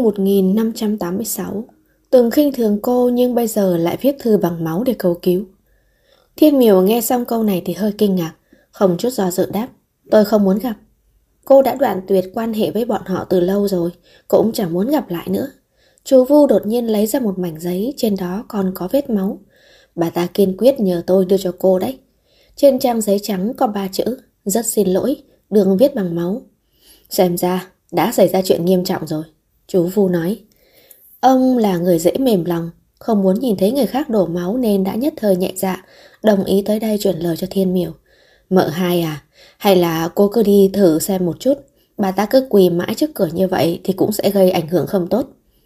1586. Từng khinh thường cô nhưng bây giờ lại viết thư bằng máu để cầu cứu. Thiên Miểu nghe xong câu này thì hơi kinh ngạc, không chút do dự đáp: tôi không muốn gặp. Cô đã đoạn tuyệt quan hệ với bọn họ từ lâu rồi, cũng chẳng muốn gặp lại nữa. Chú Vu đột nhiên lấy ra một mảnh giấy, trên đó còn có vết máu. Bà ta kiên quyết nhờ tôi đưa cho cô đấy. Trên trang giấy trắng có 3 chữ: rất xin lỗi, đường viết bằng máu. Xem ra đã xảy ra chuyện nghiêm trọng rồi, chú Vu nói. Ông là người dễ mềm lòng, không muốn nhìn thấy người khác đổ máu nên đã nhất thời nhẹ dạ, đồng ý tới đây chuyển lời cho Thiên Miểu. Mợ hai à, hay là cô cứ đi thử xem một chút. Bà ta cứ quỳ mãi trước cửa như vậy thì cũng sẽ gây ảnh hưởng không tốt.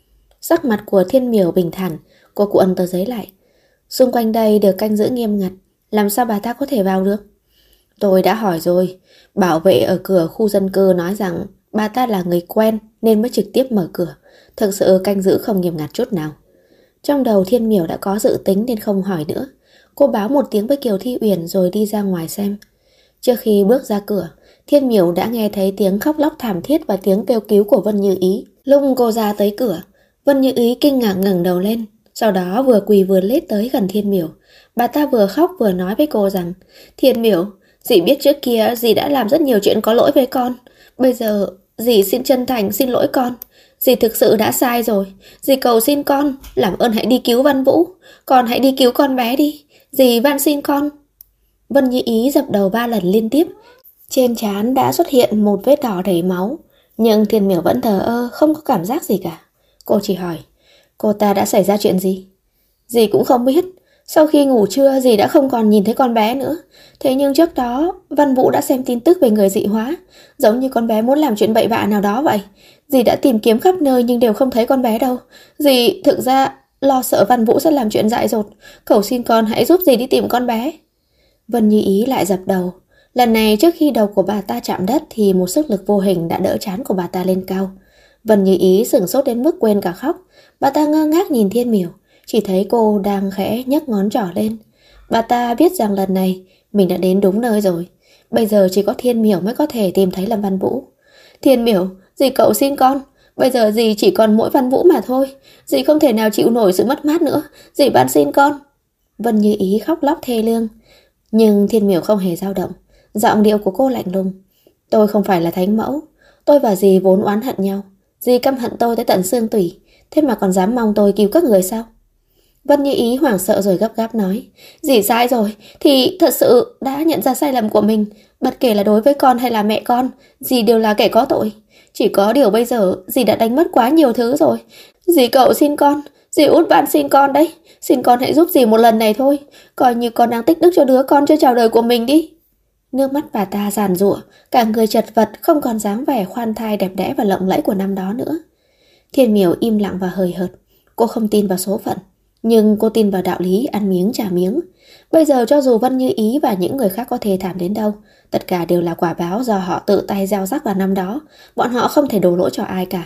Sắc mặt của Thiên Miểu bình thản, cô cuộn tờ giấy lại. Xung quanh đây được canh giữ nghiêm ngặt, làm sao bà ta có thể vào được? Tôi đã hỏi rồi, bảo vệ ở cửa khu dân cư nói rằng bà ta là người quen nên mới trực tiếp mở cửa. Thực sự canh giữ không nghiêm ngặt chút nào. Trong đầu Thiên Miểu đã có dự tính nên không hỏi nữa. Cô báo một tiếng với Kiều Thi Uyển rồi đi ra ngoài xem. Trước khi bước ra cửa, Thiên Miểu đã nghe thấy tiếng khóc lóc thảm thiết và tiếng kêu cứu của Vân Như Ý. Lúc cô ra tới cửa, Vân Như Ý kinh ngạc ngẩng đầu lên, sau đó vừa quỳ vừa lết tới gần Thiên Miểu. Bà ta vừa khóc vừa nói với cô rằng: Thiên Miểu, dì biết trước kia dì đã làm rất nhiều chuyện có lỗi với con. Bây giờ dì xin chân thành xin lỗi con. Dì thực sự đã sai rồi. Dì cầu xin con, làm ơn hãy đi cứu Văn Vũ. Con hãy đi cứu con bé đi. Dì van xin con. Vân Như Ý dập đầu 3 lần liên tiếp. Trên trán đã xuất hiện một vết đỏ đầy máu. Nhưng Thiên Miểu vẫn thờ ơ, không có cảm giác gì cả. Cô chỉ hỏi: cô ta đã xảy ra chuyện gì? Dì cũng không biết. Sau khi ngủ trưa dì đã không còn nhìn thấy con bé nữa. Thế nhưng trước đó Văn Vũ đã xem tin tức về người dị hóa, giống như con bé muốn làm chuyện bậy bạ nào đó vậy. Dì đã tìm kiếm khắp nơi nhưng đều không thấy con bé đâu. Dì thực ra lo sợ Văn Vũ sẽ làm chuyện dại dột. Cầu xin con hãy giúp dì đi tìm con bé. Vân Như Ý lại dập đầu. Lần này trước khi đầu của bà ta chạm đất thì một sức lực vô hình đã đỡ trán của bà ta lên cao. Vân Như Ý sửng sốt đến mức quên cả khóc. Bà ta ngơ ngác nhìn Thiên Miểu, chỉ thấy cô đang khẽ nhấc ngón trỏ lên. Bà ta biết rằng lần này mình đã đến đúng nơi rồi. Bây giờ chỉ có Thiên Miểu mới có thể tìm thấy Lâm Văn Vũ. Thiên Miểu, dì cậu xin con. Bây giờ dì chỉ còn mỗi Văn Vũ mà thôi. Dì không thể nào chịu nổi sự mất mát nữa. Dì van xin con. Vân Như Ý khóc lóc thê lương. Nhưng Thiên Miểu không hề dao động. Giọng điệu của cô lạnh lùng. Tôi không phải là thánh mẫu. Tôi và dì vốn oán hận nhau. Dì căm hận tôi tới tận xương tủy, thế mà còn dám mong tôi cứu các người sao? Vân Như Ý hoảng sợ rồi gấp gáp nói: dì sai rồi, thì thật sự đã nhận ra sai lầm của mình. Bất kể là đối với con hay là mẹ con, dì đều là kẻ có tội. Chỉ có điều bây giờ dì đã đánh mất quá nhiều thứ rồi. Dì cậu xin con, dì út van xin con đấy. Xin con hãy giúp dì một lần này thôi. Coi như con đang tích đức cho đứa con chưa chào đời của mình đi. Nước mắt bà ta giàn giụa, cả người chật vật, không còn dáng vẻ khoan thai đẹp đẽ và lộng lẫy của năm đó nữa. Thiên Miểu im lặng và hời hợt. Cô không tin vào số phận, nhưng cô tin vào đạo lý ăn miếng trả miếng. Bây giờ cho dù Vân Như Ý và những người khác có thê thảm đến đâu, tất cả đều là quả báo do họ tự tay gieo rắc vào năm đó. Bọn họ không thể đổ lỗi cho ai cả.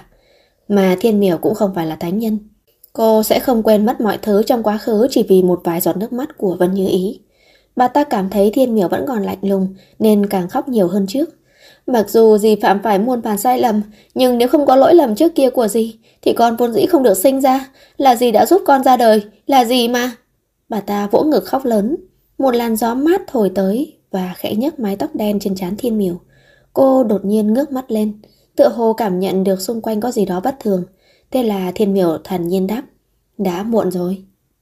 Mà Thiên Miểu cũng không phải là thánh nhân. Cô sẽ không quên mất mọi thứ trong quá khứ chỉ vì một vài giọt nước mắt của Vân Như Ý. Bà ta cảm thấy Thiên Miểu vẫn còn lạnh lùng nên càng khóc nhiều hơn trước. Mặc dù dì phạm phải muôn vàn sai lầm, nhưng nếu không có lỗi lầm trước kia của dì thì con vốn dĩ không được sinh ra. Là dì đã giúp con ra đời, là dì mà. Bà ta vỗ ngực khóc lớn. Một làn gió mát thổi tới và khẽ nhấc mái tóc đen trên trán Thiên Miểu. Cô đột nhiên ngước mắt lên, tựa hồ cảm nhận được xung quanh có gì đó bất thường. Thế là Thiên Miểu thản nhiên đáp: đã muộn rồi.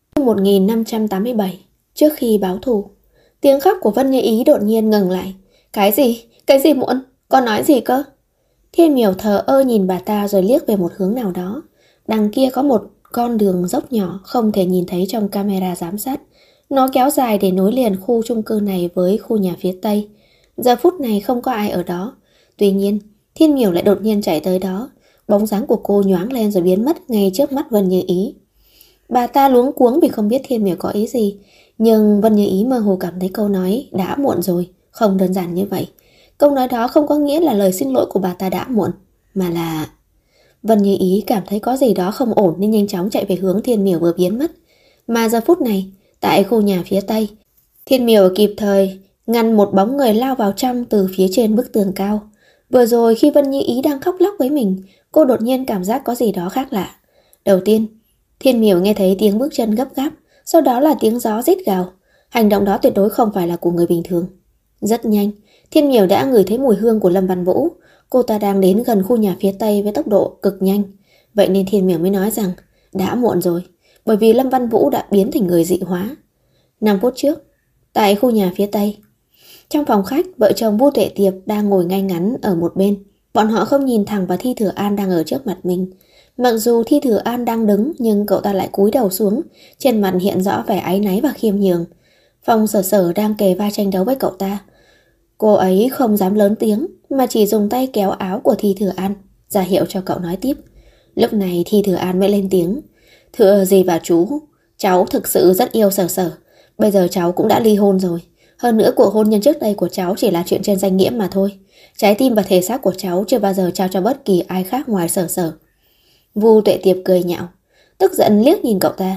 1587. Trước khi báo thù. Tiếng khóc của Vân Như Ý đột nhiên ngừng lại. Cái gì? Cái gì muộn? Con nói gì cơ? Thiên Miểu thờ ơ nhìn bà ta rồi liếc về một hướng nào đó. Đằng kia có một con đường dốc nhỏ không thể nhìn thấy trong camera giám sát. Nó kéo dài để nối liền khu chung cư này với khu nhà phía Tây. Giờ phút này không có ai ở đó. Tuy nhiên, Thiên Miểu lại đột nhiên chạy tới đó. Bóng dáng của cô nhoáng lên rồi biến mất ngay trước mắt Vân Như Ý. Bà ta luống cuống vì không biết Thiên Miểu có ý gì. Nhưng Vân Như Ý mơ hồ cảm thấy câu nói đã muộn rồi không đơn giản như vậy. Câu nói đó không có nghĩa là lời xin lỗi của bà ta đã muộn, mà là... Vân Như Ý cảm thấy có gì đó không ổn nên nhanh chóng chạy về hướng Thiên Miểu vừa biến mất. Mà giờ phút này, tại khu nhà phía Tây, Thiên Miểu kịp thời ngăn một bóng người lao vào trong từ phía trên bức tường cao. Vừa rồi khi Vân Như Ý đang khóc lóc với mình, cô đột nhiên cảm giác có gì đó khác lạ. Đầu tiên, Thiên Miểu nghe thấy tiếng bước chân gấp gáp, sau đó là tiếng gió rít gào. Hành động đó tuyệt đối không phải là của người bình thường. Rất nhanh, Thiên Miểu đã ngửi thấy mùi hương của Lâm Văn Vũ. Cô ta đang đến gần khu nhà phía tây với tốc độ cực nhanh. Vậy nên Thiên Miểu mới nói rằng đã muộn rồi, bởi vì Lâm Văn Vũ đã biến thành người dị hóa. 5 phút trước, tại khu nhà phía tây, trong phòng khách, vợ chồng Vu Tuệ Tiệp đang ngồi ngay ngắn ở một bên. Bọn họ không nhìn thẳng vào Thi Thừa An đang ở trước mặt mình. Mặc dù Thi Thừa An đang đứng, nhưng cậu ta lại cúi đầu xuống, trên mặt hiện rõ vẻ áy náy và khiêm nhường. Phong Sở Sở đang kề vai tranh đấu với cậu ta. Cô ấy không dám lớn tiếng, mà chỉ dùng tay kéo áo của Thi Thừa An, ra hiệu cho cậu nói tiếp. Lúc này Thi Thừa An mới lên tiếng. Thưa dì và chú, cháu thực sự rất yêu Sở Sở. Bây giờ cháu cũng đã ly hôn rồi. Hơn nữa cuộc hôn nhân trước đây của cháu chỉ là chuyện trên danh nghĩa mà thôi. Trái tim và thể xác của cháu chưa bao giờ trao cho bất kỳ ai khác ngoài Sở Sở. Vu Tuệ Tiệp cười nhạo, tức giận liếc nhìn cậu ta.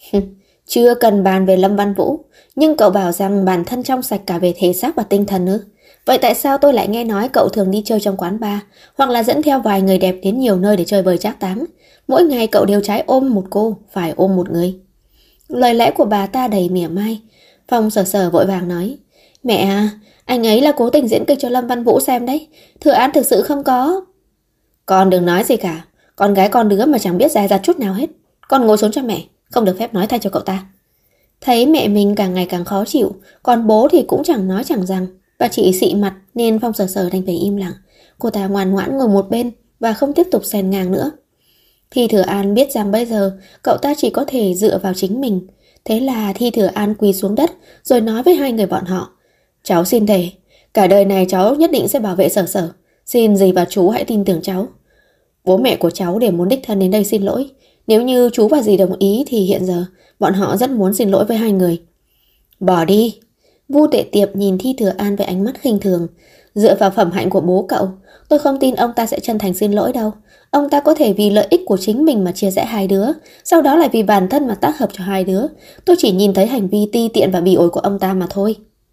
Chưa cần bàn về Lâm Văn Vũ, nhưng cậu bảo rằng bản thân trong sạch cả về thể xác và tinh thần nữa. Vậy tại sao tôi lại nghe nói cậu thường đi chơi trong quán bar, hoặc là dẫn theo vài người đẹp đến nhiều nơi để chơi bời trác táng? Mỗi ngày cậu đều trái ôm một cô, phải ôm một người. Lời lẽ của bà ta đầy mỉa mai. Phong Sở Sở vội vàng nói, mẹ à, anh ấy là cố tình diễn kịch cho Lâm Văn Vũ xem đấy. Thừa An thực sự không có. Con đừng nói gì cả, con gái con đứa mà chẳng biết dè dặt chút nào hết. Con ngồi xuống cho mẹ, không được phép nói thay cho cậu ta. Thấy mẹ mình càng ngày càng khó chịu, còn bố thì cũng chẳng nói chẳng rằng. Bà chị xị mặt nên Phong Sở Sở đành phải im lặng. Cô ta ngoan ngoãn ngồi một bên và không tiếp tục xen ngang nữa. Thi Thừa An biết rằng bây giờ cậu ta chỉ có thể dựa vào chính mình. Thế là Thi Thừa An quỳ xuống đất rồi nói với hai người bọn họ. Cháu xin thề, cả đời này cháu nhất định sẽ bảo vệ Sở Sở. Xin dì và chú hãy tin tưởng cháu. Bố mẹ của cháu đều muốn đích thân đến đây xin lỗi. Nếu như chú và dì đồng ý thì hiện giờ bọn họ rất muốn xin lỗi với hai người. Bỏ đi. Vu Tuệ Tiệp nhìn Thi Thừa An với ánh mắt khinh thường. Dựa vào phẩm hạnh của bố cậu, tôi không tin ông ta sẽ chân thành xin lỗi đâu. Ông ta có thể vì lợi ích của chính mình mà chia rẽ hai đứa, sau đó lại vì bản thân mà tác hợp cho hai đứa. Tôi chỉ nhìn thấy hành vi ti tiện và bỉ ổi của ông ta mà thôi.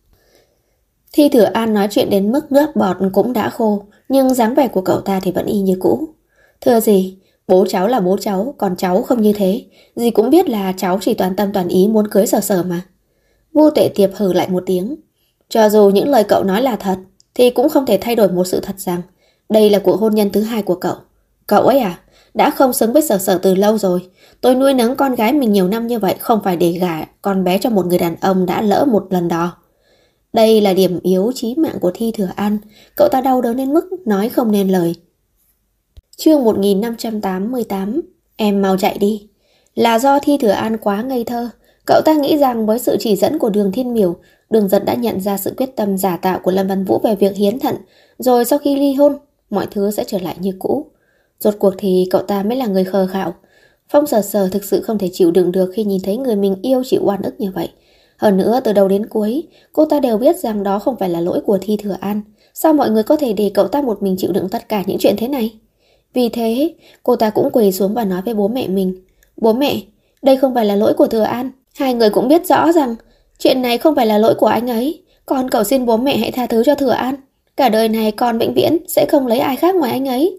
Thi Thừa An nói chuyện đến mức nước bọt cũng đã khô, nhưng dáng vẻ của cậu ta thì vẫn y như cũ. Thưa dì, bố cháu là bố cháu, còn cháu không như thế. Dì cũng biết là cháu chỉ toàn tâm toàn ý muốn cưới Sở Sở mà. Vu Tuệ Tiệp hừ lại một tiếng. Cho dù những lời cậu nói là thật, thì cũng không thể thay đổi một sự thật rằng đây là cuộc hôn nhân thứ hai của cậu. Cậu ấy à, đã không xứng với Sở Sở từ lâu rồi. Tôi nuôi nấng con gái mình nhiều năm như vậy không phải để gả con bé cho một người đàn ông đã lỡ một lần đò. Đây là điểm yếu chí mạng của Thi Thừa An. Cậu ta đau đớn đến mức nói không nên lời. Chương 1588. Em mau chạy đi. Là do Thi Thừa An quá ngây thơ. Cậu ta nghĩ rằng với sự chỉ dẫn của Đường Thiên Miểu, Đường Giật đã nhận ra sự quyết tâm giả tạo của Lâm Văn Vũ về việc hiến thận, rồi sau khi ly hôn, mọi thứ sẽ trở lại như cũ. Rốt cuộc thì cậu ta mới là người khờ khạo. Phong Sở Sở thực sự không thể chịu đựng được khi nhìn thấy người mình yêu chịu oan ức như vậy. Hơn nữa, từ đầu đến cuối, cô ta đều biết rằng đó không phải là lỗi của Thi Thừa An. Sao mọi người có thể để cậu ta một mình chịu đựng tất cả những chuyện thế này? Vì thế, cô ta cũng quỳ xuống và nói với bố mẹ mình. Bố mẹ, đây không phải là lỗi của Thừa An. Hai người cũng biết rõ rằng chuyện này không phải là lỗi của anh ấy. Con cầu xin bố mẹ hãy tha thứ cho Thừa An. Cả đời này con vĩnh viễn sẽ không lấy ai khác ngoài anh ấy.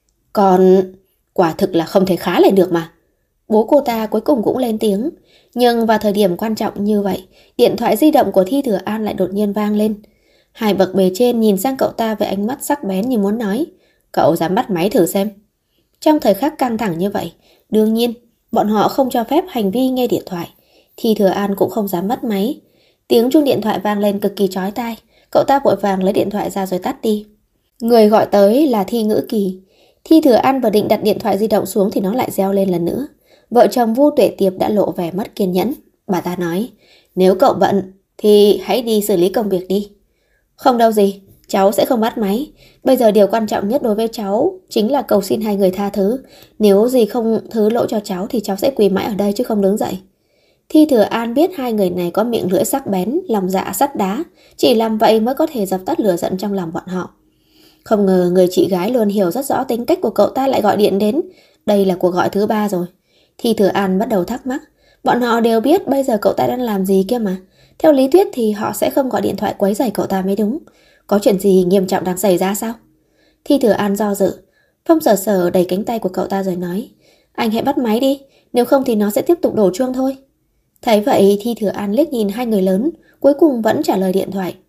Còn quả thực là không thể khá lại được mà. Bố cô ta cuối cùng cũng lên tiếng. Nhưng vào thời điểm quan trọng như vậy, điện thoại di động của Thi Thừa An lại đột nhiên vang lên. Hai bậc bề trên nhìn sang cậu ta với ánh mắt sắc bén như muốn nói, cậu dám bắt máy thử xem. Trong thời khắc căng thẳng như vậy, đương nhiên bọn họ không cho phép hành vi nghe điện thoại. Thi Thừa An cũng không dám bắt máy. Tiếng chuông điện thoại vang lên cực kỳ chói tai. Cậu ta vội vàng lấy điện thoại ra rồi tắt đi. Người gọi tới là Thi Ngữ Kỳ. Thi Thừa An vừa định đặt điện thoại di động xuống thì nó lại reo lên lần nữa. Vợ chồng Vu Tuệ Tiệp đã lộ vẻ mất kiên nhẫn. Bà ta nói, nếu cậu bận thì hãy đi xử lý công việc đi. Không đâu gì, cháu sẽ không bắt máy. Bây giờ điều quan trọng nhất đối với cháu chính là cầu xin hai người tha thứ. Nếu gì không thứ lỗi cho cháu thì cháu sẽ quỳ mãi ở đây chứ không đứng dậy. Thi Thừa An biết hai người này có miệng lưỡi sắc bén, lòng dạ sắt đá. Chỉ làm vậy mới có thể dập tắt lửa giận trong lòng bọn họ. Không ngờ người chị gái luôn hiểu rất rõ tính cách của cậu ta lại gọi điện đến. Đây là cuộc gọi thứ 3 rồi. Thi Thừa An bắt đầu thắc mắc. Bọn họ đều biết bây giờ cậu ta đang làm gì kia mà. Theo lý thuyết thì họ sẽ không gọi điện thoại quấy rầy cậu ta mới đúng. Có chuyện gì nghiêm trọng đang xảy ra sao? Thi Thừa An do dự. Phong Sở Sở đẩy cánh tay của cậu ta rồi nói, anh hãy bắt máy đi, nếu không thì nó sẽ tiếp tục đổ chuông thôi. Thấy vậy Thi Thừa An liếc nhìn hai người lớn, cuối cùng vẫn trả lời điện thoại.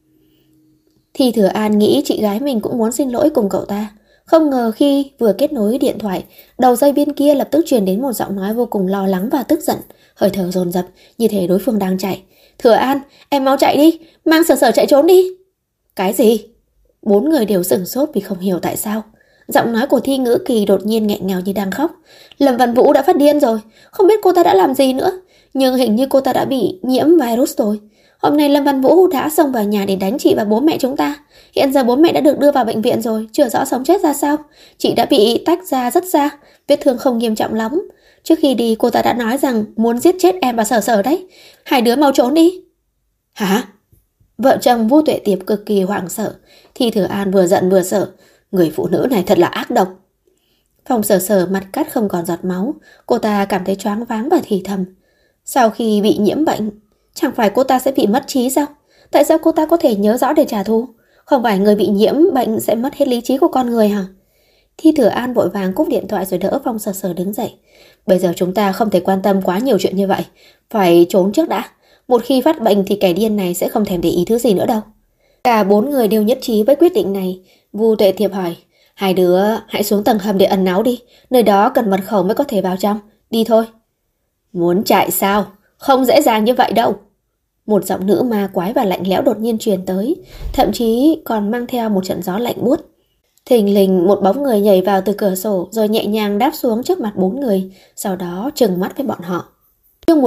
Thi Thừa An nghĩ chị gái mình cũng muốn xin lỗi cùng cậu ta. Không ngờ khi vừa kết nối điện thoại, đầu dây bên kia lập tức truyền đến một giọng nói vô cùng lo lắng và tức giận, hơi thở dồn dập như thể đối phương đang chạy. Thừa An, em mau chạy đi, mang Sở Sở chạy trốn đi. Cái gì? Bốn người đều sửng sốt vì không hiểu tại sao. Giọng nói của Thi Ngữ Kỳ đột nhiên nghẹn ngào như đang khóc. Lâm Văn Vũ đã phát điên rồi, không biết cô ta đã làm gì nữa, nhưng hình như cô ta đã bị nhiễm virus rồi. Hôm nay Lâm Văn Vũ đã xông vào nhà để đánh chị và bố mẹ chúng ta. Hiện giờ bố mẹ đã được đưa vào bệnh viện rồi, chưa rõ sống chết ra sao. Chị đã bị tách ra rất xa, vết thương không nghiêm trọng lắm. Trước khi đi cô ta đã nói rằng muốn giết chết em và Sở Sở đấy. Hai đứa mau trốn đi. Hả? Vợ chồng Vu Tuệ Tiệp cực kỳ hoảng sợ. Thi Thừa An vừa giận vừa sợ. Người phụ nữ này thật là ác độc. Phong Sở Sở mặt cắt không còn giọt máu. Cô ta cảm thấy choáng váng và thì thầm. Sau khi bị nhiễm bệnh, chẳng phải cô ta sẽ bị mất trí sao? Tại sao cô ta có thể nhớ rõ để trả thù? Không phải người bị nhiễm bệnh sẽ mất hết lý trí của con người hả? Thi Thừa An vội vàng cúp điện thoại rồi đỡ Phong Sở Sở đứng dậy. Bây giờ chúng ta không thể quan tâm quá nhiều chuyện như vậy. Phải trốn trước đã. Một khi phát bệnh thì kẻ điên này sẽ không thèm để ý thứ gì nữa đâu. Cả bốn người đều nhất trí với quyết định này. Vu Tuệ Tiệp hỏi, hai đứa hãy xuống tầng hầm để ẩn náu đi. Nơi đó cần mật khẩu mới có thể vào trong. Đi thôi. Muốn chạy sao? Không dễ dàng như vậy đâu. Một giọng nữ ma quái và lạnh lẽo đột nhiên truyền tới, thậm chí còn mang theo một trận gió lạnh buốt. Thình lình một bóng người nhảy vào từ cửa sổ rồi nhẹ nhàng đáp xuống trước mặt bốn người, sau đó trừng mắt với bọn họ. Chương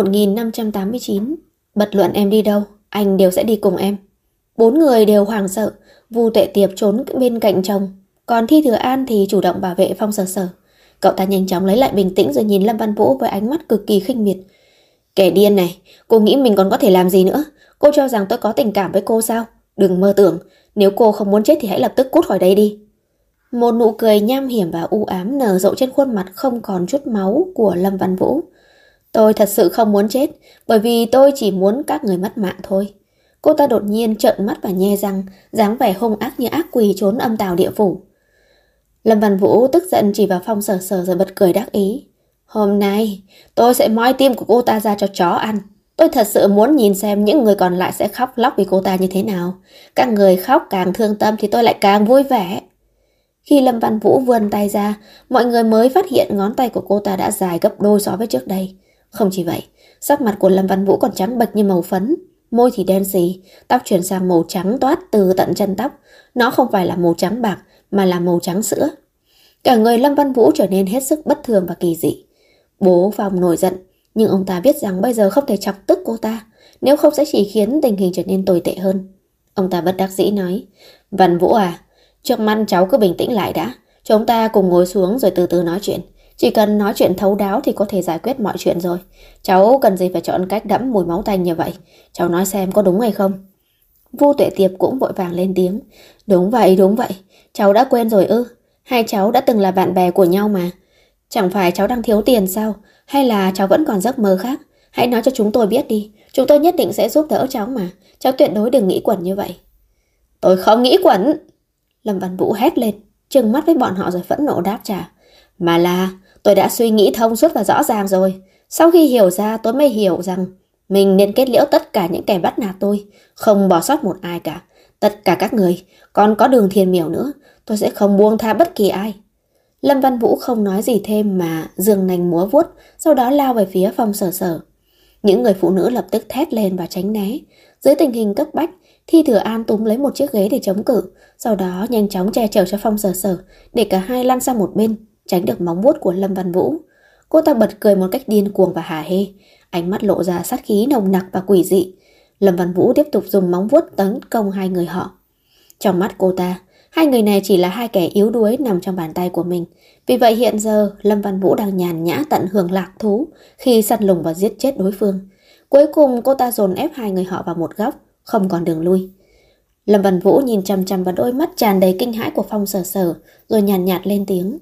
1589. Bất luận em đi đâu, anh đều sẽ đi cùng em. Bốn người đều hoảng sợ. Vu Tuệ Tiệp trốn bên cạnh chồng, còn Thi Thừa An thì chủ động bảo vệ Phong Sở Sở. Cậu ta nhanh chóng lấy lại bình tĩnh rồi nhìn Lâm Văn Vũ với ánh mắt cực kỳ khinh miệt. Kẻ điên này, cô nghĩ mình còn có thể làm gì nữa? Cô cho rằng tôi có tình cảm với cô sao? Đừng mơ tưởng, nếu cô không muốn chết thì hãy lập tức cút khỏi đây đi. Một nụ cười nham hiểm và u ám nở rộ trên khuôn mặt không còn chút máu của Lâm Văn Vũ. Tôi thật sự không muốn chết, bởi vì tôi chỉ muốn các người mất mạng thôi. Cô ta đột nhiên trợn mắt và nhe răng, dáng vẻ hung ác như ác quỷ trốn âm tào địa phủ. Lâm Văn Vũ tức giận chỉ vào Phong Sở Sở rồi bật cười đắc ý. Hôm nay, tôi sẽ moi tim của cô ta ra cho chó ăn. Tôi thật sự muốn nhìn xem những người còn lại sẽ khóc lóc vì cô ta như thế nào. Các người khóc càng thương tâm thì tôi lại càng vui vẻ. Khi Lâm Văn Vũ vươn tay ra, mọi người mới phát hiện ngón tay của cô ta đã dài gấp đôi so với trước đây. Không chỉ vậy, sắc mặt của Lâm Văn Vũ còn trắng bệch như màu phấn, môi thì đen xì, tóc chuyển sang màu trắng toát từ tận chân tóc. Nó không phải là màu trắng bạc mà là màu trắng sữa. Cả người Lâm Văn Vũ trở nên hết sức bất thường và kỳ dị. Bố Phong nổi giận, nhưng ông ta biết rằng bây giờ không thể chọc tức cô ta, nếu không sẽ chỉ khiến tình hình trở nên tồi tệ hơn. Ông ta bất đắc dĩ nói, Văn Vũ à, trước mắt cháu cứ bình tĩnh lại đã, chúng ta cùng ngồi xuống rồi từ từ nói chuyện. Chỉ cần nói chuyện thấu đáo thì có thể giải quyết mọi chuyện rồi. Cháu cần gì phải chọn cách đẫm mùi máu tanh như vậy? Cháu nói xem có đúng hay không? Vu Tuệ Tiệp cũng vội vàng lên tiếng. Đúng vậy, cháu đã quên rồi ư? Hai cháu đã từng là bạn bè của nhau mà. Chẳng phải cháu đang thiếu tiền sao? Hay là cháu vẫn còn giấc mơ khác? Hãy nói cho chúng tôi biết đi. Chúng tôi nhất định sẽ giúp đỡ cháu mà. Cháu tuyệt đối đừng nghĩ quẩn như vậy. Tôi không nghĩ quẩn. Lâm Văn Vũ hét lên, trừng mắt với bọn họ rồi phẫn nộ đáp trả. Mà là tôi đã suy nghĩ thông suốt và rõ ràng rồi. Sau khi hiểu ra tôi mới hiểu rằng mình nên kết liễu tất cả những kẻ bắt nạt tôi, không bỏ sót một ai cả. Tất cả các người, còn có Đường Thiên Miểu nữa, tôi sẽ không buông tha bất kỳ ai. Lâm Văn Vũ không nói gì thêm mà giương nành múa vuốt, sau đó lao về phía Phong Sở Sở. Những người phụ nữ lập tức thét lên và tránh né. Dưới tình hình cấp bách, Thi Thừa An túm lấy một chiếc ghế để chống cự, sau đó nhanh chóng che chở cho Phong Sở Sở để cả hai lăn sang một bên, tránh được móng vuốt của Lâm Văn Vũ. Cô ta bật cười một cách điên cuồng và hả hê, ánh mắt lộ ra sát khí nồng nặc và quỷ dị. Lâm Văn Vũ tiếp tục dùng móng vuốt tấn công hai người họ. Trong mắt cô ta, hai người này chỉ là hai kẻ yếu đuối nằm trong bàn tay của mình. Vì vậy hiện giờ Lâm Văn Vũ đang nhàn nhã tận hưởng lạc thú khi săn lùng và giết chết đối phương. Cuối cùng cô ta dồn ép hai người họ vào một góc, không còn đường lui. Lâm Văn Vũ nhìn chằm chằm vào đôi mắt tràn đầy kinh hãi của Phong Sở Sở, rồi nhàn nhạt lên tiếng.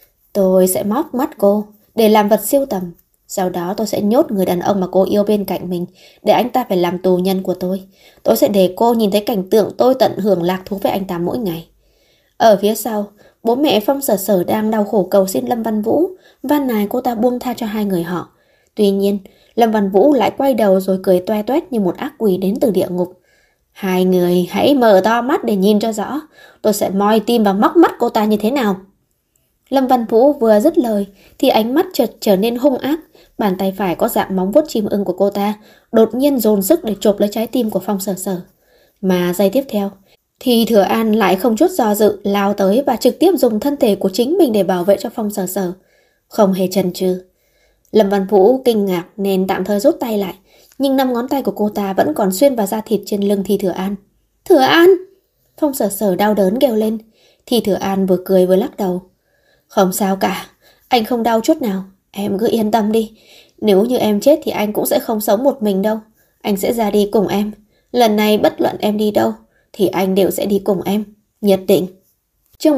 Tôi sẽ móc mắt cô để làm vật siêu tầm. Sau đó tôi sẽ nhốt người đàn ông mà cô yêu bên cạnh mình, để anh ta phải làm tù nhân của tôi. Tôi sẽ để cô nhìn thấy cảnh tượng tôi tận hưởng lạc thú với anh ta mỗi ngày. Ở phía sau, bố mẹ Phong Sở Sở đang đau khổ cầu xin Lâm Văn Vũ, van nài cô ta buông tha cho hai người họ. Tuy nhiên, Lâm Văn Vũ lại quay đầu rồi cười toe toét như một ác quỷ đến từ địa ngục. Hai người hãy mở to mắt để nhìn cho rõ, tôi sẽ moi tim và móc mắt cô ta như thế nào. Lâm Văn Vũ vừa dứt lời thì ánh mắt chợt trở nên hung ác, bàn tay phải có dạng móng vuốt chim ưng của cô ta đột nhiên dồn sức để chộp lấy trái tim của Phong Sở Sở. Mà giây tiếp theo thì Thừa An lại không chút do dự lao tới và trực tiếp dùng thân thể của chính mình để bảo vệ cho Phong Sở Sở, không hề chần chừ. Lâm Văn Vũ kinh ngạc nên tạm thời rút tay lại, nhưng 5 ngón tay của cô ta vẫn còn xuyên vào da thịt trên lưng Thi Thừa An. Thừa An! Phong Sở Sở đau đớn kêu lên. Thi Thừa An vừa cười vừa lắc đầu. Không sao cả, anh không đau chút nào, em cứ yên tâm đi. Nếu như em chết thì anh cũng sẽ không sống một mình đâu. Anh sẽ ra đi cùng em. Lần này bất luận em đi đâu thì anh đều sẽ đi cùng em, nhất định. Chương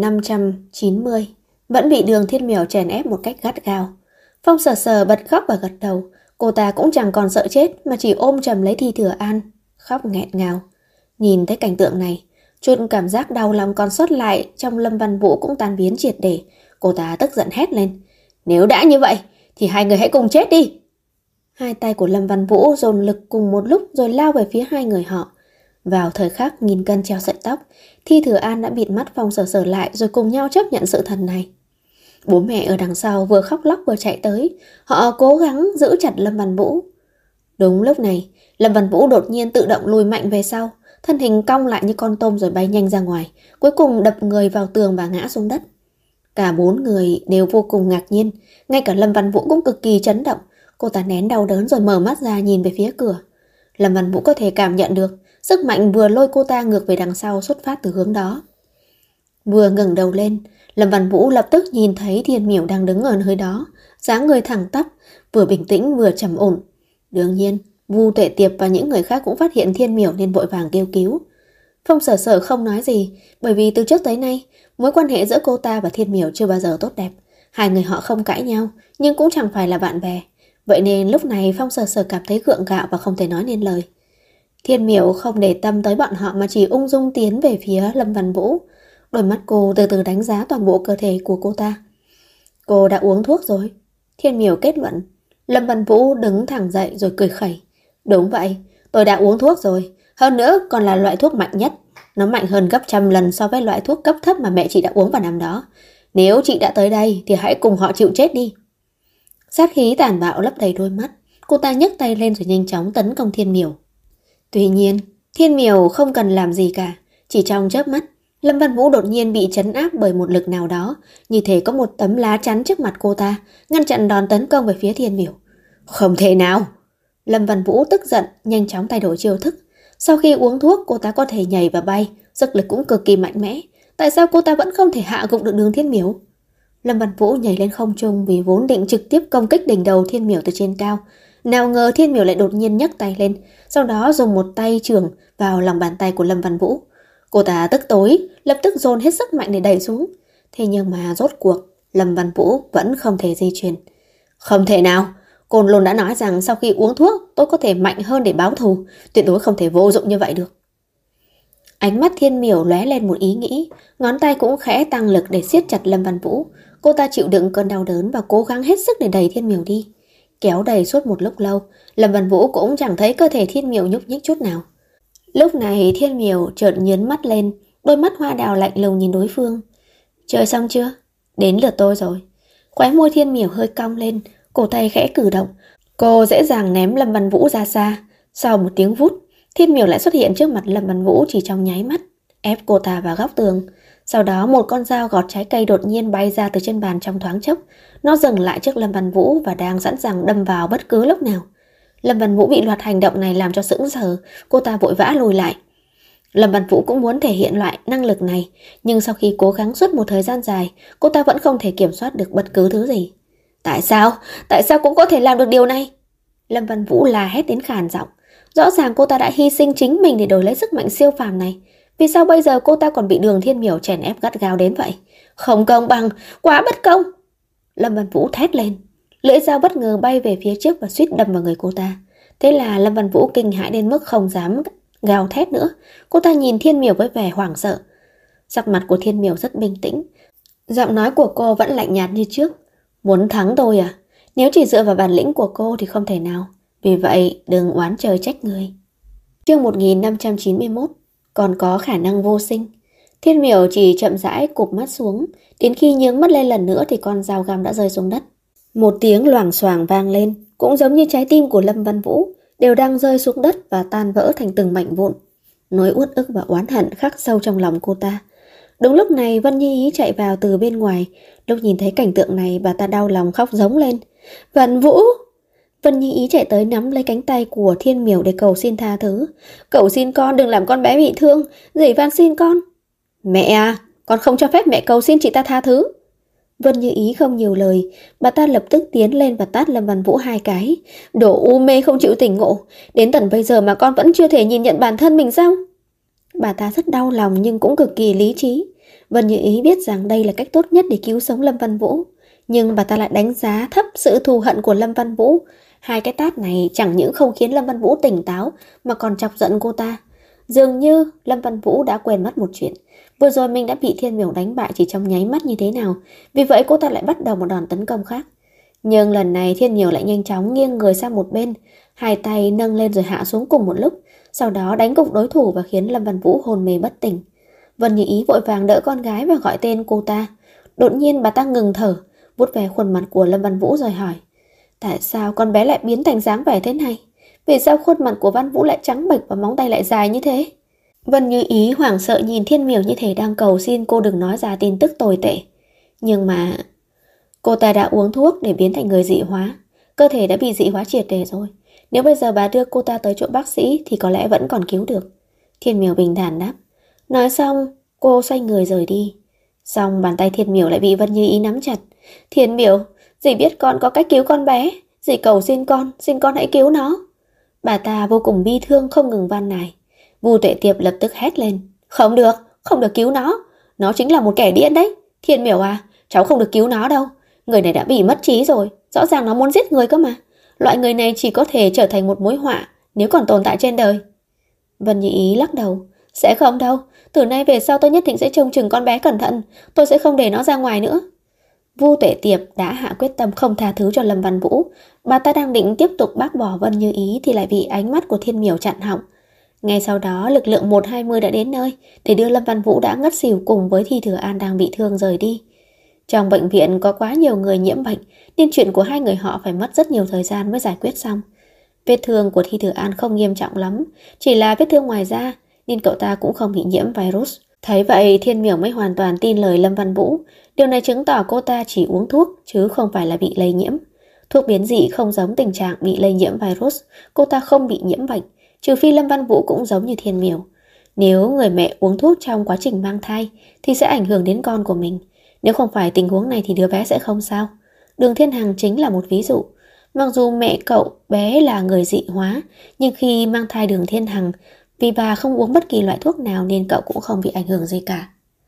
1590 vẫn bị Đường Thiên Miểu chèn ép một cách gắt gao. Phong Sở Sở bật khóc và gật đầu. Cô ta cũng chẳng còn sợ chết mà chỉ ôm chầm lấy Thi Thừa An, khóc nghẹn ngào. Nhìn thấy cảnh tượng này, chút cảm giác đau lòng còn sót lại trong Lâm Văn Vũ cũng tan biến triệt để. Cô ta tức giận hét lên. Nếu đã như vậy thì hai người hãy cùng chết đi. Hai tay của Lâm Văn Vũ dồn lực cùng một lúc rồi lao về phía hai người họ. Vào thời khắc nghìn cân treo sợi tóc, Thi Thừa An đã bịt mắt Phong Sở Sở lại rồi cùng nhau chấp nhận sự thật này. Bố mẹ ở đằng sau vừa khóc lóc vừa chạy tới, họ cố gắng giữ chặt Lâm Văn Vũ. Đúng lúc này, Lâm Văn Vũ đột nhiên tự động lùi mạnh về sau, thân hình cong lại như con tôm rồi bay nhanh ra ngoài, cuối cùng đập người vào tường và ngã xuống đất. Cả 4 người đều vô cùng ngạc nhiên, ngay cả Lâm Văn Vũ cũng cực kỳ chấn động. Cô ta nén đau đớn rồi mở mắt ra nhìn về phía cửa. Lâm Văn Vũ có thể cảm nhận được sức mạnh vừa lôi cô ta ngược về đằng sau xuất phát từ hướng đó. Vừa ngẩng đầu lên, Lâm Văn Vũ lập tức nhìn thấy Thiên Miểu đang đứng ở nơi đó, dáng người thẳng tắp, vừa bình tĩnh vừa trầm ổn. Đương nhiên, Vu Tuệ Tiệp và những người khác cũng phát hiện Thiên Miểu nên vội vàng kêu cứu. Phong Sở Sở không nói gì, bởi vì từ trước tới nay, mối quan hệ giữa cô ta và Thiên Miểu chưa bao giờ tốt đẹp. Hai người họ không cãi nhau, nhưng cũng chẳng phải là bạn bè. Vậy nên lúc này Phong Sở Sở cảm thấy gượng gạo và không thể nói nên lời. Thiên Miểu không để tâm tới bọn họ mà chỉ ung dung tiến về phía Lâm Văn Vũ. Đôi mắt cô từ từ đánh giá toàn bộ cơ thể của cô ta. Cô đã uống thuốc rồi. Thiên Miểu kết luận. Lâm Văn Vũ đứng thẳng dậy rồi cười khẩy. Đúng vậy, tôi đã uống thuốc rồi. Hơn nữa còn là loại thuốc mạnh nhất. Nó mạnh hơn gấp 100 lần so với loại thuốc cấp thấp mà mẹ chị đã uống vào năm đó. Nếu chị đã tới đây thì hãy cùng họ chịu chết đi. Sát khí tàn bạo lấp đầy đôi mắt. Cô ta nhấc tay lên rồi nhanh chóng tấn công Thiên Miểu. Tuy nhiên, Thiên Miểu không cần làm gì cả. Chỉ trong chớp mắt, Lâm Văn Vũ đột nhiên bị trấn áp bởi một lực nào đó, như thể có một tấm lá chắn trước mặt cô ta, ngăn chặn đòn tấn công về phía Thiên Miểu. Không thể nào! Lâm Văn Vũ tức giận, nhanh chóng thay đổi chiêu thức. Sau khi uống thuốc, cô ta có thể nhảy và bay, sức lực cũng cực kỳ mạnh mẽ. Tại sao cô ta vẫn không thể hạ gục được Đường Thiên Miểu? Lâm Văn Vũ nhảy lên không trung vì vốn định trực tiếp công kích đỉnh đầu Thiên Miểu từ trên cao. Nào ngờ Thiên Miểu lại đột nhiên nhấc tay lên, sau đó dùng một tay chưởng vào lòng bàn tay của Lâm Văn Vũ. Cô ta tức tối, lập tức dồn hết sức mạnh để đẩy xuống. Thế nhưng mà rốt cuộc, Lâm Văn Vũ vẫn không thể di chuyển. Không thể nào! Côn Lôn đã nói rằng sau khi uống thuốc, tôi có thể mạnh hơn để báo thù, tuyệt đối không thể vô dụng như vậy được. Ánh mắt Thiên Miểu lóe lên một ý nghĩ, ngón tay cũng khẽ tăng lực để siết chặt Lâm Văn Vũ. Cô ta chịu đựng cơn đau đớn và cố gắng hết sức để đẩy Thiên Miểu đi. Kéo đẩy suốt một lúc lâu, Lâm Văn Vũ cũng chẳng thấy cơ thể Thiên Miểu nhúc nhích chút nào. Lúc này Thiên Miểu chợt nhướng mắt lên, đôi mắt hoa đào lạnh lùng nhìn đối phương. Chơi xong chưa? Đến lượt tôi rồi. Khóe môi Thiên Miểu hơi cong lên, cổ tay khẽ cử động. Cô dễ dàng ném Lâm Văn Vũ ra xa. Sau một tiếng vút, Thiên Miểu lại xuất hiện trước mặt Lâm Văn Vũ chỉ trong nháy mắt, ép cô ta vào góc tường. Sau đó một con dao gọt trái cây đột nhiên bay ra từ trên bàn trong thoáng chốc. Nó dừng lại trước Lâm Văn Vũ và đang sẵn sàng đâm vào bất cứ lúc nào. Lâm Văn Vũ bị loạt hành động này làm cho sững sờ, cô ta vội vã lùi lại. Lâm Văn Vũ cũng muốn thể hiện loại năng lực này, nhưng sau khi cố gắng suốt một thời gian dài, cô ta vẫn không thể kiểm soát được bất cứ thứ gì. Tại sao? Tại sao cũng có thể làm được điều này? Lâm Văn Vũ la hét đến khàn giọng. Rõ ràng cô ta đã hy sinh chính mình để đổi lấy sức mạnh siêu phàm này. Vì sao bây giờ cô ta còn bị Đường Thiên Miểu chèn ép gắt gao đến vậy? Không công bằng, quá bất công! Lâm Văn Vũ thét lên. Lưỡi dao bất ngờ bay về phía trước và suýt đâm vào người cô ta. Thế là Lâm Văn Vũ kinh hãi đến mức không dám gào thét nữa. Cô ta nhìn Thiên Miểu với vẻ hoảng sợ. Sắc mặt của Thiên Miểu rất bình tĩnh. Giọng nói của cô vẫn lạnh nhạt như trước. Muốn thắng tôi à? Nếu chỉ dựa vào bản lĩnh của cô thì không thể nào. Vì vậy đừng oán trời trách người. Chương 1591. Còn có khả năng vô sinh. Thiên Miểu chỉ chậm rãi cụp mắt xuống. Đến khi nhướng mắt lên lần nữa thì con dao găm đã rơi xuống đất. Một tiếng loảng xoảng vang lên, cũng giống như trái tim của Lâm Văn Vũ, đều đang rơi xuống đất và tan vỡ thành từng mảnh vụn. Nỗi uất ức và oán hận khắc sâu trong lòng cô ta. Đúng lúc này Vân Như Ý chạy vào từ bên ngoài. Lúc nhìn thấy cảnh tượng này, bà ta đau lòng khóc giống lên. Văn Vũ! Vân Như Ý chạy tới nắm lấy cánh tay của Thiên Miểu để cầu xin tha thứ. Cậu xin con đừng làm con bé bị thương, dì van xin con. Mẹ à, con không cho phép mẹ cầu xin chị ta tha thứ. Vân Như Ý không nhiều lời, bà ta lập tức tiến lên và tát Lâm Văn Vũ 2 cái. Đồ u mê không chịu tỉnh ngộ, đến tận bây giờ mà con vẫn chưa thể nhìn nhận bản thân mình sao? Bà ta rất đau lòng nhưng cũng cực kỳ lý trí. Vân Như Ý biết rằng đây là cách tốt nhất để cứu sống Lâm Văn Vũ, nhưng bà ta lại đánh giá thấp sự thù hận của Lâm Văn Vũ. 2 cái tát này chẳng những không khiến Lâm Văn Vũ tỉnh táo mà còn chọc giận cô ta. Dường như Lâm Văn Vũ đã quên mất một chuyện. Vừa rồi mình đã bị Thiên Miểu đánh bại chỉ trong nháy mắt như thế nào. Vì vậy cô ta lại bắt đầu một đòn tấn công khác. Nhưng lần này Thiên Miểu lại nhanh chóng nghiêng người sang một bên, 2 tay nâng lên rồi hạ xuống cùng một lúc, sau đó đánh gục đối thủ và khiến Lâm Văn Vũ hôn mê bất tỉnh. Vân Như Ý vội vàng đỡ con gái và gọi tên cô ta. Đột nhiên bà ta ngừng thở, vuốt về khuôn mặt của Lâm Văn Vũ rồi hỏi: Tại sao con bé lại biến thành dáng vẻ thế này? Vì sao khuôn mặt của Văn Vũ lại trắng bệch và móng tay lại dài như thế? Vân Như Ý hoảng sợ nhìn Thiên Miểu như thể đang cầu xin cô đừng nói ra tin tức tồi tệ. Nhưng mà cô ta đã uống thuốc để biến thành người dị hóa. Cơ thể đã bị dị hóa triệt để rồi. Nếu bây giờ bà đưa cô ta tới chỗ bác sĩ thì có lẽ vẫn còn cứu được. Thiên Miểu bình thản đáp. Nói xong, cô xoay người rời đi. Xong bàn tay Thiên Miểu lại bị Vân Như Ý nắm chặt. Thiên Miểu, dì biết con có cách cứu con bé. Dì cầu xin con hãy cứu nó. Bà ta vô cùng bi thương không ngừng van nài. Vu Tuệ Tiệp lập tức hét lên. Không được cứu nó. Nó chính là một kẻ điên đấy. Thiên Miểu à, cháu không được cứu nó đâu. Người này đã bị mất trí rồi. Rõ ràng nó muốn giết người cơ mà. Loại người này chỉ có thể trở thành một mối họa nếu còn tồn tại trên đời. Vân Như Ý lắc đầu. Sẽ không đâu. Từ nay về sau tôi nhất định sẽ trông chừng con bé cẩn thận. Tôi sẽ không để nó ra ngoài nữa. Vu Tuệ Tiệp đã hạ quyết tâm không tha thứ cho Lâm Văn Vũ. Bà ta đang định tiếp tục bác bỏ Vân Như Ý thì lại bị ánh mắt của Thiên Miểu chặn họng. Ngay sau đó lực lượng 120 đã đến nơi để đưa Lâm Văn Vũ đã ngất xỉu cùng với Thi Thừa An đang bị thương rời đi. Trong bệnh viện có quá nhiều người nhiễm bệnh nên chuyện của 2 người họ phải mất rất nhiều thời gian mới giải quyết xong. Vết thương của Thi Thừa An không nghiêm trọng lắm, chỉ là vết thương ngoài da nên cậu ta cũng không bị nhiễm virus. Thấy vậy Thiên Miểu mới hoàn toàn tin lời Lâm Văn Vũ. Điều này chứng tỏ cô ta chỉ uống thuốc chứ không phải là bị lây nhiễm. Thuốc biến dị không giống tình trạng bị lây nhiễm virus, cô ta không bị nhiễm bệnh, trừ phi Lâm Văn Vũ cũng giống như Thiên Miểu. Nếu người mẹ uống thuốc trong quá trình mang thai thì sẽ ảnh hưởng đến con của mình. Nếu không phải tình huống này thì đứa bé sẽ không sao. Đường Thiên Hằng chính là một ví dụ. Mặc dù mẹ cậu bé là người dị hóa, nhưng khi mang thai Đường Thiên Hằng, vì bà không uống bất kỳ loại thuốc nào nên cậu cũng không bị ảnh hưởng gì cả.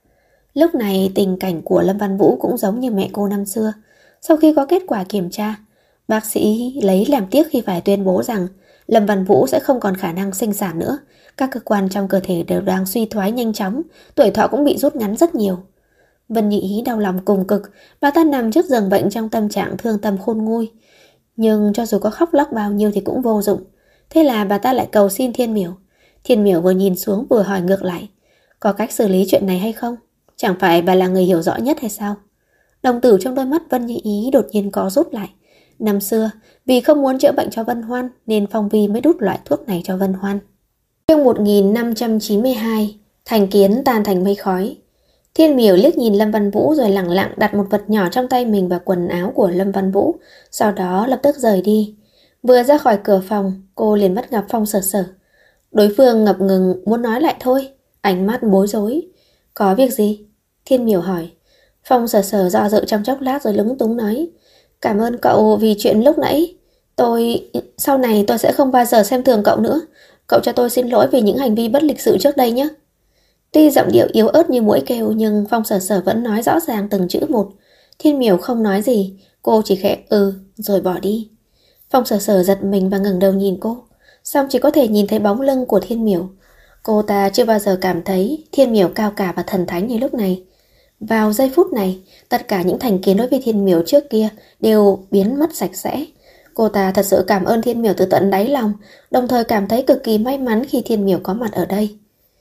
Lúc này tình cảnh của Lâm Văn Vũ cũng giống như mẹ cô năm xưa. Sau khi có kết quả kiểm tra, bác sĩ lấy làm tiếc khi phải tuyên bố rằng Lâm Văn Vũ sẽ không còn khả năng sinh sản nữa. Các cơ quan trong cơ thể đều đang suy thoái nhanh chóng, tuổi thọ cũng bị rút ngắn rất nhiều. Vân Như Ý đau lòng cùng cực, bà ta nằm trước giường bệnh trong tâm trạng thương tâm khôn nguôi. Nhưng cho dù có khóc lóc bao nhiêu thì cũng vô dụng. Thế là bà ta lại cầu xin Thiên Miểu. Thiên Miểu vừa nhìn xuống vừa hỏi ngược lại. Có cách xử lý chuyện này hay không? Chẳng phải bà là người hiểu rõ nhất hay sao? Đồng tử trong đôi mắt Vân Như Ý đột nhiên co rút lại. Năm xưa, vì không muốn chữa bệnh cho Vân Hoan nên Phong Vi mới đút loại thuốc này cho Vân Hoan. Chương 1592, thành kiến tan thành mây khói. Thiên Miểu liếc nhìn Lâm Văn Vũ rồi lẳng lặng đặt một vật nhỏ trong tay mình vào quần áo của Lâm Văn Vũ, sau đó lập tức rời đi. Vừa ra khỏi cửa phòng, cô liền bắt gặp Phong Sở Sở. Đối phương ngập ngừng muốn nói lại thôi, ánh mắt bối rối. Có việc gì? Thiên Miểu hỏi. Phong Sở Sở do dự trong chốc lát rồi lúng túng nói. Cảm ơn cậu vì chuyện lúc nãy. Sau này tôi sẽ không bao giờ xem thường cậu nữa. Cậu cho tôi xin lỗi vì những hành vi bất lịch sự trước đây nhé. Tuy giọng điệu yếu ớt như muỗi kêu nhưng Phong Sở Sở vẫn nói rõ ràng từng chữ một. Thiên Miểu không nói gì, cô chỉ khẽ rồi bỏ đi. Phong Sở Sở giật mình và ngẩng đầu nhìn cô, xong chỉ có thể nhìn thấy bóng lưng của Thiên Miểu. Cô ta chưa bao giờ cảm thấy Thiên Miểu cao cả và thần thánh như lúc này. Vào giây phút này, tất cả những thành kiến đối với Thiên Miểu trước kia đều biến mất sạch sẽ. Cô ta thật sự cảm ơn Thiên Miểu từ tận đáy lòng, đồng thời cảm thấy cực kỳ may mắn khi Thiên Miểu có mặt ở đây.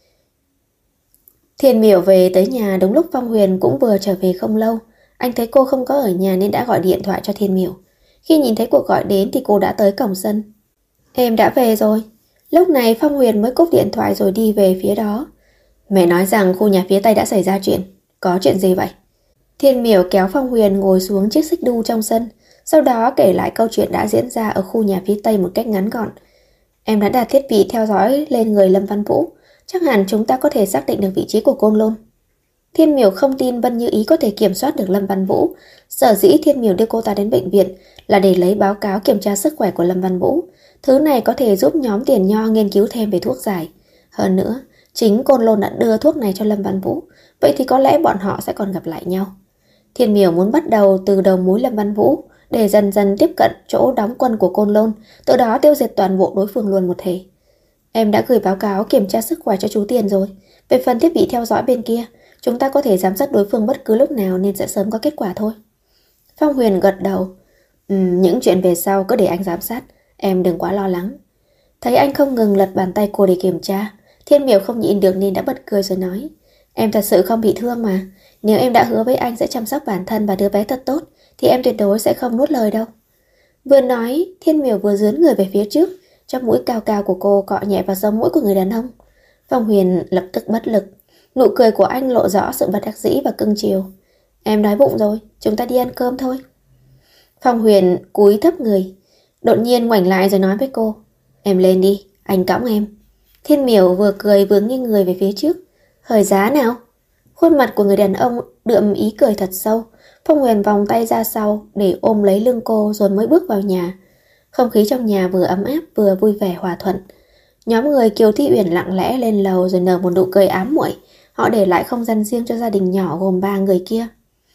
Thiên Miểu về tới nhà đúng lúc Phong Huyền cũng vừa trở về không lâu. Anh thấy cô không có ở nhà nên đã gọi điện thoại cho Thiên Miểu. Khi nhìn thấy cuộc gọi đến thì cô đã tới cổng sân. Em đã về rồi. Lúc này Phong Huyền mới cúp điện thoại rồi đi về phía đó. Mẹ nói rằng khu nhà phía Tây đã xảy ra chuyện. Có chuyện gì vậy? Thiên Miểu kéo Phong Huyền ngồi xuống chiếc xích đu trong sân, sau đó kể lại câu chuyện đã diễn ra ở khu nhà phía Tây một cách ngắn gọn. Em đã đặt thiết bị theo dõi lên người Lâm Văn Vũ. Chắc hẳn chúng ta có thể xác định được vị trí của Côn Lôn. Thiên Miểu không tin Vân Như Ý có thể kiểm soát được Lâm Văn Vũ. Sở dĩ Thiên Miểu đưa cô ta đến bệnh viện là để lấy báo cáo kiểm tra sức khỏe của Lâm Văn Vũ. Thứ này có thể giúp nhóm Tiền Nho nghiên cứu thêm về thuốc giải. Hơn nữa, chính Côn Lôn đã đưa thuốc này cho Lâm Văn Vũ. Vậy thì có lẽ bọn họ sẽ còn gặp lại nhau. Thiên Miểu muốn bắt đầu từ đầu mối Lâm Văn Vũ để dần dần tiếp cận chỗ đóng quân của Côn Lôn, từ đó tiêu diệt toàn bộ đối phương luôn một thể. Em đã gửi báo cáo kiểm tra sức khỏe cho chú Tiền rồi. Về phần thiết bị theo dõi bên kia, chúng ta có thể giám sát đối phương bất cứ lúc nào nên sẽ sớm có kết quả thôi. Phong Huyền gật đầu. Những chuyện về sau cứ để anh giám sát, em đừng quá lo lắng. Thấy anh không ngừng lật bàn tay cô để kiểm tra, Thiên Miểu không nhịn được nên đã bật cười rồi nói. Em thật sự không bị thương mà. Nếu em đã hứa với anh sẽ chăm sóc bản thân và đứa bé thật tốt thì em tuyệt đối sẽ không nuốt lời đâu. Vừa nói, Thiên Miểu vừa dướn người về phía trước, trong mũi cao cao của cô cọ nhẹ vào sống mũi của người đàn ông. Phong Huyền lập tức bất lực. Nụ cười của anh lộ rõ sự bất đắc dĩ và cưng chiều. Em đói bụng rồi, chúng ta đi ăn cơm thôi. Phong Huyền cúi thấp người, đột nhiên ngoảnh lại rồi nói với cô. Em lên đi, anh cõng em. Thiên Miểu vừa cười vừa nghiêng người về phía trước. Hời giá nào? Khuôn mặt của người đàn ông đượm ý cười thật sâu. Phong Huyền vòng tay ra sau để ôm lấy lưng cô rồi mới bước vào nhà. Không khí trong nhà vừa ấm áp vừa vui vẻ hòa thuận. Nhóm người Kiều Thi Uyển lặng lẽ lên lầu rồi nở một nụ cười ám muội. Họ để lại không gian riêng cho gia đình nhỏ gồm 3 người kia.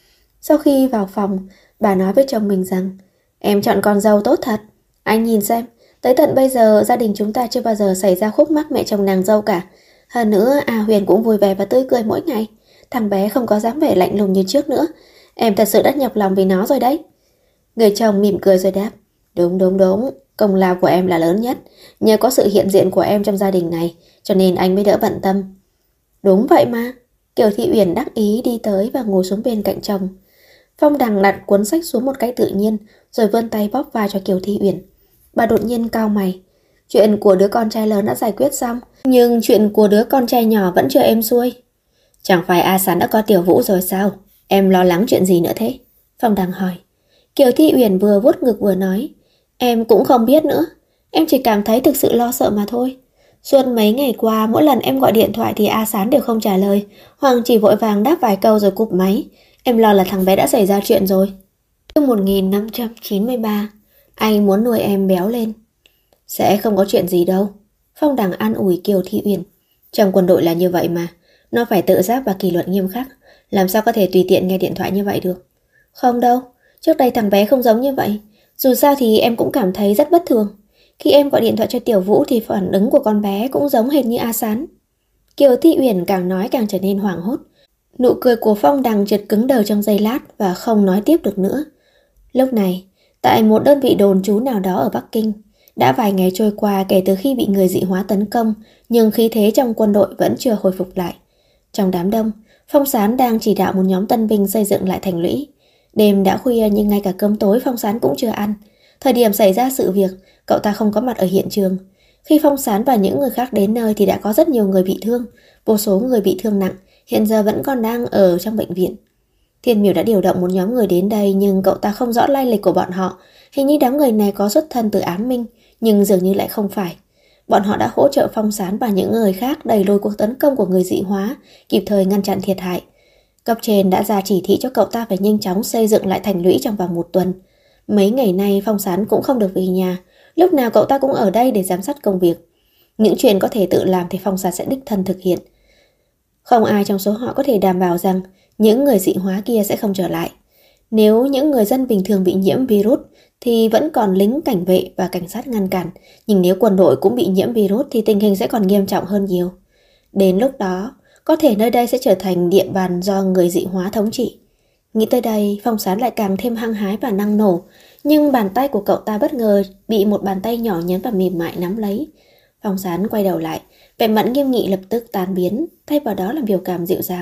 Sau khi vào phòng, bà nói với chồng mình rằng em chọn con dâu tốt thật. Anh nhìn xem, tới tận bây giờ gia đình chúng ta chưa bao giờ xảy ra khúc mắc mẹ chồng nàng dâu cả. Hơn nữa Huyền cũng vui vẻ và tươi cười mỗi ngày. Thằng bé không có dáng vẻ lạnh lùng như trước nữa. Em thật sự đã nhọc lòng vì nó rồi đấy. Người chồng mỉm cười rồi đáp. Đúng, công lao của em là lớn nhất. Nhờ có sự hiện diện của em trong gia đình này cho nên anh mới đỡ bận tâm. Đúng vậy mà. Kiều Thị Uyển đắc ý đi tới và ngồi xuống bên cạnh chồng. Phong Đằng đặt cuốn sách xuống một cách tự nhiên rồi vươn tay bóp vai cho Kiều Thị Uyển. Bà đột nhiên cau mày. Chuyện của đứa con trai lớn đã giải quyết xong, nhưng chuyện của đứa con trai nhỏ vẫn chưa êm xuôi. Chẳng phải A Sán đã có Tiểu Vũ rồi sao? Em lo lắng chuyện gì nữa thế? Phong Đằng hỏi. Kiều Thị Uyển vừa vuốt ngực vừa nói. Em cũng không biết nữa. Em chỉ cảm thấy thực sự lo sợ mà thôi. Suốt mấy ngày qua mỗi lần em gọi điện thoại thì A Sán đều không trả lời, Hoàng chỉ vội vàng đáp vài câu rồi cúp máy. Em lo là thằng bé đã xảy ra chuyện rồi. Chương 1593. Anh muốn nuôi em béo lên. Sẽ không có chuyện gì đâu. Phong Đằng an ủi Kiều Thị Uyển. Trong quân đội là như vậy mà. Nó phải tự giác và kỷ luật nghiêm khắc. Làm sao có thể tùy tiện nghe điện thoại như vậy được? Không đâu. Trước đây thằng bé không giống như vậy. Dù sao thì em cũng cảm thấy rất bất thường. Khi em gọi điện thoại cho Tiểu Vũ thì phản ứng của con bé cũng giống hệt như A Sán. Kiều Thị Uyển càng nói càng trở nên hoảng hốt. Nụ cười của Phong Đằng chợt cứng đờ trong giây lát và không nói tiếp được nữa. Lúc này, tại một đơn vị đồn trú nào đó ở Bắc Kinh, đã vài ngày trôi qua kể từ khi bị người dị hóa tấn công, nhưng khí thế trong quân đội vẫn chưa hồi phục lại. Trong đám đông, Phong Sán đang chỉ đạo một nhóm tân binh xây dựng lại thành lũy. Đêm đã khuya nhưng ngay cả cơm tối Phong Sán cũng chưa ăn. Thời điểm xảy ra sự việc, cậu ta không có mặt ở hiện trường. Khi Phong Sán và những người khác đến nơi thì đã có rất nhiều người bị thương. Vô số người bị thương nặng, hiện giờ vẫn còn đang ở trong bệnh viện. Thiên Miểu đã điều động một nhóm người đến đây nhưng cậu ta không rõ lai lịch của bọn họ. Hình như đám người này có xuất thân từ Ám Minh, nhưng dường như lại không phải. Bọn họ đã hỗ trợ Phong Sán và những người khác đẩy lùi cuộc tấn công của người dị hóa, kịp thời ngăn chặn thiệt hại. Cấp trên đã ra chỉ thị cho cậu ta phải nhanh chóng xây dựng lại thành lũy trong vòng 1 tuần. Mấy ngày nay Phong Sán cũng không được về nhà, lúc nào cậu ta cũng ở đây để giám sát công việc. Những chuyện có thể tự làm thì Phong Sán sẽ đích thân thực hiện. Không ai trong số họ có thể đảm bảo rằng những người dị hóa kia sẽ không trở lại. Nếu những người dân bình thường bị nhiễm virus thì vẫn còn lính cảnh vệ và cảnh sát ngăn cản, nhưng nếu quân đội cũng bị nhiễm virus thì tình hình sẽ còn nghiêm trọng hơn nhiều. Đến lúc đó, có thể nơi đây sẽ trở thành địa bàn do người dị hóa thống trị. Nghĩ tới đây, Phong Sán lại càng thêm hăng hái và năng nổ. Nhưng bàn tay của cậu ta bất ngờ bị một bàn tay nhỏ nhắn và mềm mại nắm lấy. Phong Sán quay đầu lại, vẻ mặt nghiêm nghị lập tức tan biến, thay vào đó là biểu cảm dịu dàng.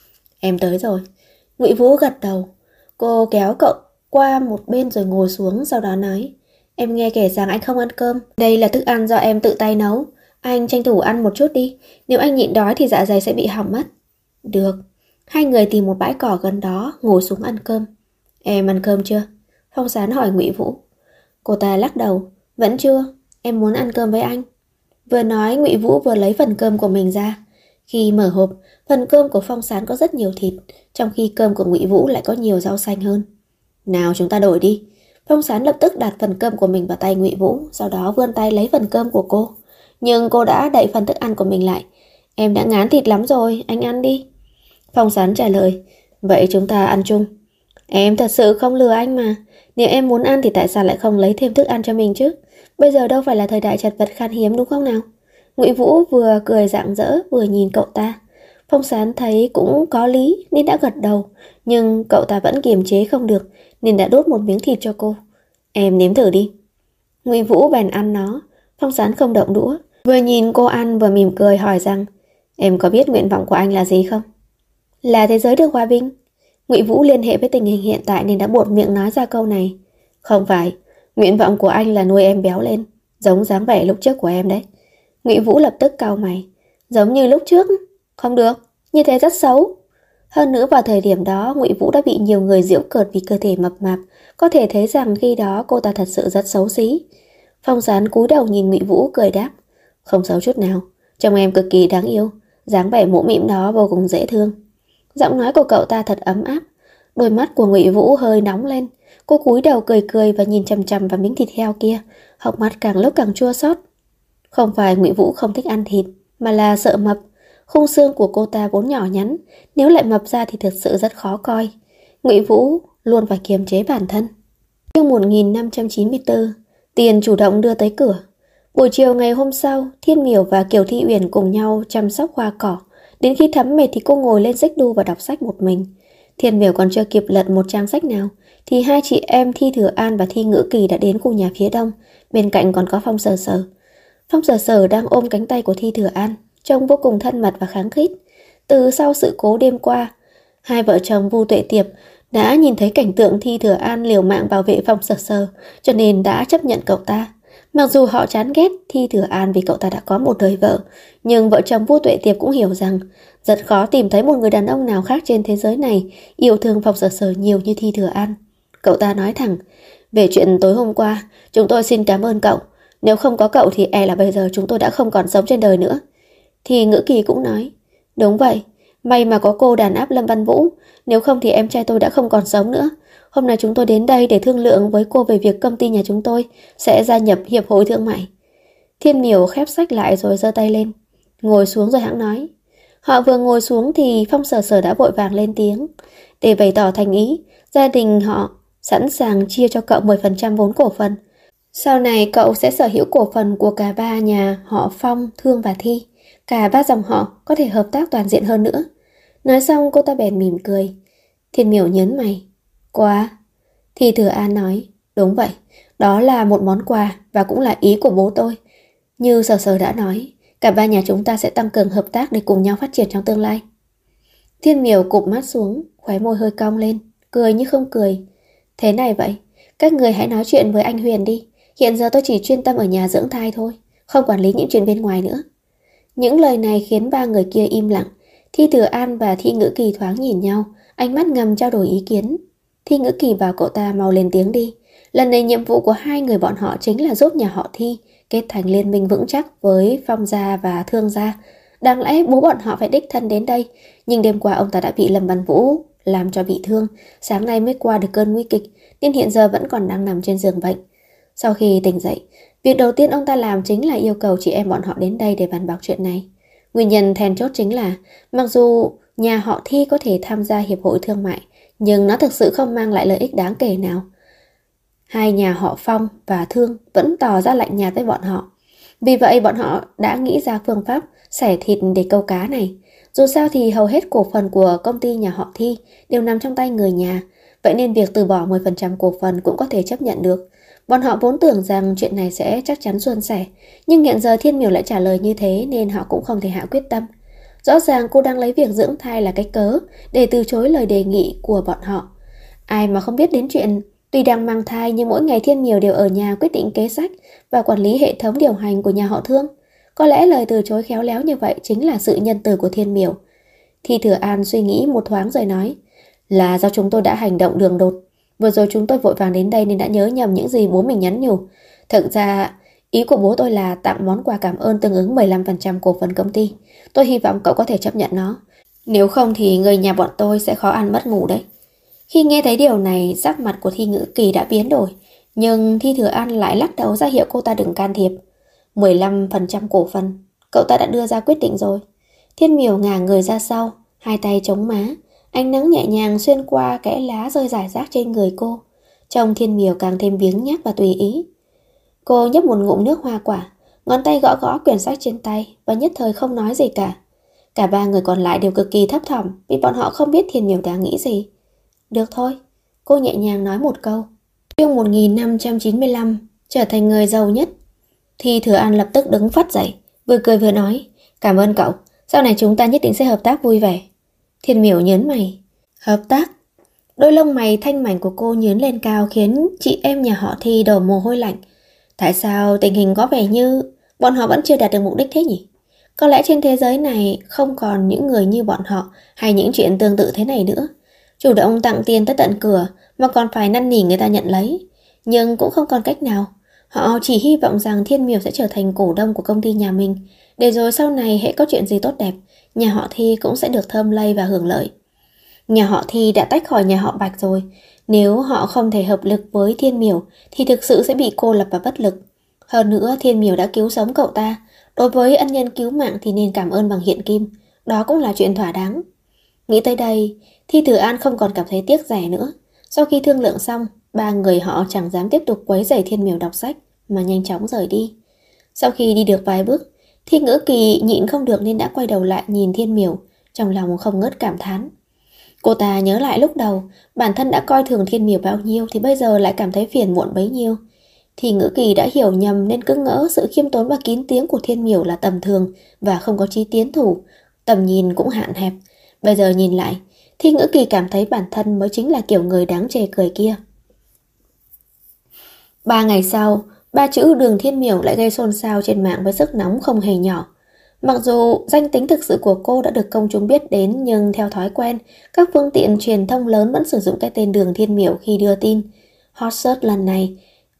Em tới rồi. Ngụy Vũ gật đầu. Cô kéo cậu qua một bên rồi ngồi xuống, sau đó nói: Em nghe kể rằng anh không ăn cơm. Đây là thức ăn do em tự tay nấu. Anh tranh thủ ăn một chút đi. Nếu anh nhịn đói thì dạ dày sẽ bị hỏng mất. Được. Hai người tìm một bãi cỏ gần đó, ngồi xuống ăn cơm. Em ăn cơm chưa? Phong Sán hỏi Ngụy Vũ. Cô ta lắc đầu. Vẫn chưa. Em muốn ăn cơm với anh. Vừa nói, Ngụy Vũ vừa lấy phần cơm của mình ra. Khi mở hộp, phần cơm của Phong Sán có rất nhiều thịt, trong khi cơm của Ngụy Vũ lại có nhiều rau xanh hơn. Nào chúng ta đổi đi. Phong Sán lập tức đặt phần cơm của mình vào tay Ngụy Vũ, sau đó vươn tay lấy phần cơm của cô. Nhưng cô đã đậy phần thức ăn của mình lại. Em đã ngán thịt lắm rồi, anh ăn đi. Phong Sán trả lời. Vậy chúng ta ăn chung. Em thật sự không lừa anh mà. Nếu em muốn ăn thì tại sao lại không lấy thêm thức ăn cho mình chứ? Bây giờ đâu phải là thời đại chật vật khan hiếm đúng không nào? Ngụy Vũ vừa cười rạng rỡ vừa nhìn cậu ta. Phong Sán thấy cũng có lý nên đã gật đầu. Nhưng cậu ta vẫn kiềm chế không được nên đã đút một miếng thịt cho cô. Em nếm thử đi. Ngụy Vũ bèn ăn nó. Phong Sán không động đũa, vừa nhìn cô ăn vừa mỉm cười hỏi rằng: Em có biết nguyện vọng của anh là gì không? Là thế giới được hòa bình. Ngụy Vũ liên hệ với tình hình hiện tại nên đã buột miệng nói ra câu này. Không phải, nguyện vọng của anh là nuôi em béo lên, giống dáng vẻ lúc trước của em đấy. Ngụy Vũ lập tức cau mày. Giống như lúc trước? Không được, như thế rất xấu. Hơn nữa vào thời điểm đó, Ngụy Vũ đã bị nhiều người giễu cợt vì cơ thể mập mạp, có thể thấy rằng khi đó cô ta thật sự rất xấu xí. Phong Sán cúi đầu nhìn Ngụy Vũ cười đáp: Không xấu chút nào, trông em cực kỳ đáng yêu, dáng vẻ mũm mĩm đó vô cùng dễ thương. Giọng nói của cậu ta thật ấm áp. Đôi mắt của Ngụy Vũ hơi nóng lên. Cô cúi đầu cười cười và nhìn chằm chằm vào miếng thịt heo kia, hốc mắt càng lúc càng chua xót. Không phải Ngụy Vũ không thích ăn thịt, mà là sợ mập. Khung xương của cô ta vốn nhỏ nhắn, nếu lại mập ra thì thật sự rất khó coi. Ngụy Vũ luôn phải kiềm chế bản thân. Chương 1594, tiền chủ động đưa tới cửa. Buổi chiều ngày hôm sau, Thiên Miểu và Kiều Thi Uyển cùng nhau chăm sóc hoa cỏ. Đến khi thấm mệt thì cô ngồi lên xích đu và đọc sách một mình. Thiên Miểu còn chưa kịp lật một trang sách nào thì hai chị em Thi Thừa An và Thi Ngữ Kỳ đã đến khu nhà phía đông. Bên cạnh còn có Phong Sở Sở. Phong Sở Sở đang ôm cánh tay của Thi Thừa An, trông vô cùng thân mật và kháng khít. Từ sau sự cố đêm qua, hai vợ chồng Vu Tuệ Tiệp đã nhìn thấy cảnh tượng Thi Thừa An liều mạng bảo vệ Phong Sở Sở, cho nên đã chấp nhận cậu ta. Mặc dù họ chán ghét Thi Thừa An vì cậu ta đã có một đời vợ, nhưng vợ chồng Vu Tuệ Tiệp cũng hiểu rằng rất khó tìm thấy một người đàn ông nào khác trên thế giới này yêu thương Phong Sở Sở nhiều như Thi Thừa An. Cậu ta nói thẳng: Về chuyện tối hôm qua, chúng tôi xin cảm ơn cậu. Nếu không có cậu thì e là bây giờ chúng tôi đã không còn sống trên đời nữa. Thì Ngữ Kỳ cũng nói: Đúng vậy, may mà có cô đàn áp Lâm Văn Vũ, nếu không thì em trai tôi đã không còn sống nữa. Hôm nay chúng tôi đến đây để thương lượng với cô về việc công ty nhà chúng tôi sẽ gia nhập hiệp hội thương mại. Thiên Miểu khép sách lại rồi giơ tay lên. Ngồi xuống rồi hãng nói. Họ vừa ngồi xuống thì Phong Sở Sở đã vội vàng lên tiếng. Để bày tỏ thành ý, gia đình họ sẵn sàng chia cho cậu 10% vốn cổ phần. Sau này cậu sẽ sở hữu cổ phần của cả ba nhà họ Phong, Thương và Thi. Cả ba dòng họ có thể hợp tác toàn diện hơn nữa. Nói xong cô ta bèn mỉm cười. Thiên Miểu nhớn mày. Quà. Thì Thừa An nói. Đúng vậy, đó là một món quà và cũng là ý của bố tôi. Như Sở Sở đã nói, cả ba nhà chúng ta sẽ tăng cường hợp tác để cùng nhau phát triển trong tương lai. Thiên Miểu cụp mắt xuống, khóe môi hơi cong lên, cười như không cười. Thế này vậy, các người hãy nói chuyện với anh Huyền đi. Hiện giờ tôi chỉ chuyên tâm ở nhà dưỡng thai thôi, không quản lý những chuyện bên ngoài nữa. Những lời này khiến ba người kia im lặng. Thi Thừa An và Thi Ngữ Kỳ thoáng nhìn nhau, ánh mắt ngầm trao đổi ý kiến. Thi Ngữ Kỳ bảo cậu ta mau lên tiếng đi. Lần này nhiệm vụ của hai người bọn họ chính là giúp nhà họ Thi kết thành liên minh vững chắc với Phong gia và Thương gia. Đáng lẽ bố bọn họ phải đích thân đến đây, nhưng đêm qua ông ta đã bị Lâm Văn Vũ làm cho bị thương, sáng nay mới qua được cơn nguy kịch, nên hiện giờ vẫn còn đang nằm trên giường bệnh. Sau khi tỉnh dậy, việc đầu tiên ông ta làm chính là yêu cầu chị em bọn họ đến đây để bàn bạc chuyện này. Nguyên nhân then chốt chính là, mặc dù nhà họ Thi có thể tham gia hiệp hội thương mại, nhưng nó thực sự không mang lại lợi ích đáng kể nào. Hai nhà họ Phong và Thương vẫn tỏ ra lạnh nhạt với bọn họ. Vì vậy bọn họ đã nghĩ ra phương pháp xẻ thịt để câu cá này. Dù sao thì hầu hết cổ phần của công ty nhà họ Thi đều nằm trong tay người nhà, vậy nên việc từ bỏ 10% cổ phần cũng có thể chấp nhận được. Bọn họ vốn tưởng rằng chuyện này sẽ chắc chắn suôn sẻ, nhưng hiện giờ Thiên Miểu lại trả lời như thế nên họ cũng không thể hạ quyết tâm. Rõ ràng cô đang lấy việc dưỡng thai là cái cớ để từ chối lời đề nghị của bọn họ. Ai mà không biết đến chuyện tuy đang mang thai nhưng mỗi ngày Thiên Miểu đều ở nhà quyết định kế sách và quản lý hệ thống điều hành của nhà họ Thương. Có lẽ lời từ chối khéo léo như vậy chính là sự nhân từ của Thiên Miểu. Thi Thừa An suy nghĩ một thoáng rồi nói, là do chúng tôi đã hành động đường đột. Vừa rồi chúng tôi vội vàng đến đây nên đã nhớ nhầm những gì bố mình nhắn nhủ. Thực ra, ý của bố tôi là tặng món quà cảm ơn tương ứng 15% cổ phần công ty. Tôi hy vọng cậu có thể chấp nhận nó. Nếu không thì người nhà bọn tôi sẽ khó ăn mất ngủ đấy. Khi nghe thấy điều này, sắc mặt của Thi Ngữ Kỳ đã biến đổi. Nhưng Thi Thừa An lại lắc đầu ra hiệu cô ta đừng can thiệp. 15% cổ phần, cậu ta đã đưa ra quyết định rồi. Thiên Miểu ngả người ra sau, hai tay chống má. Ánh nắng nhẹ nhàng xuyên qua kẽ lá rơi rải rác trên người cô. Trông Thiên Miểu càng thêm biếng nhác và tùy ý. Cô nhấp một ngụm nước hoa quả, ngón tay gõ gõ quyển sách trên tay và nhất thời không nói gì cả. Cả ba người còn lại đều cực kỳ thấp thỏm vì bọn họ không biết Thiên Miểu đang nghĩ gì. Được thôi, cô nhẹ nhàng nói một câu. Chương 1595, trở thành người giàu nhất. Thi Thừa An lập tức đứng phắt dậy, vừa cười vừa nói, cảm ơn cậu, sau này chúng ta nhất định sẽ hợp tác vui vẻ. Thiên Miểu nhớn mày, hợp tác? Đôi lông mày thanh mảnh của cô nhướng lên cao khiến chị em nhà họ Thi đổ mồ hôi lạnh. Tại sao tình hình có vẻ như bọn họ vẫn chưa đạt được mục đích thế nhỉ? Có lẽ trên thế giới này không còn những người như bọn họ hay những chuyện tương tự thế này nữa. Chủ động tặng tiền tới tận cửa mà còn phải năn nỉ người ta nhận lấy. Nhưng cũng không còn cách nào. Họ chỉ hy vọng rằng Thiên Miểu sẽ trở thành cổ đông của công ty nhà mình, để rồi sau này hễ có chuyện gì tốt đẹp, nhà họ Thi cũng sẽ được thơm lây và hưởng lợi. Nhà họ Thi đã tách khỏi nhà họ Bạch rồi. Nếu họ không thể hợp lực với Thiên Miểu thì thực sự sẽ bị cô lập và bất lực. Hơn nữa Thiên Miểu đã cứu sống cậu ta. Đối với ân nhân cứu mạng thì nên cảm ơn bằng hiện kim. Đó cũng là chuyện thỏa đáng. Nghĩ tới đây, Thi Thừa An không còn cảm thấy tiếc rẻ nữa. Sau khi thương lượng xong, ba người họ chẳng dám tiếp tục quấy rầy Thiên Miểu đọc sách mà nhanh chóng rời đi. Sau khi đi được vài bước, Thi Ngữ Kỳ nhịn không được nên đã quay đầu lại nhìn Thiên Miểu, trong lòng không ngớt cảm thán. Cô ta nhớ lại lúc đầu, bản thân đã coi thường Thiên Miểu bao nhiêu thì bây giờ lại cảm thấy phiền muộn bấy nhiêu. Thì Ngữ Kỳ đã hiểu nhầm nên cứ ngỡ sự khiêm tốn và kín tiếng của Thiên Miểu là tầm thường và không có chí tiến thủ, tầm nhìn cũng hạn hẹp. Bây giờ nhìn lại, Thi Ngữ Kỳ cảm thấy bản thân mới chính là kiểu người đáng chê cười kia. 3 ngày sau, ba chữ Đường Thiên Miểu lại gây xôn xao trên mạng với sức nóng không hề nhỏ. Mặc dù danh tính thực sự của cô đã được công chúng biết đến nhưng theo thói quen, các phương tiện truyền thông lớn vẫn sử dụng cái tên Đường Thiên Miểu khi đưa tin. Hot search lần này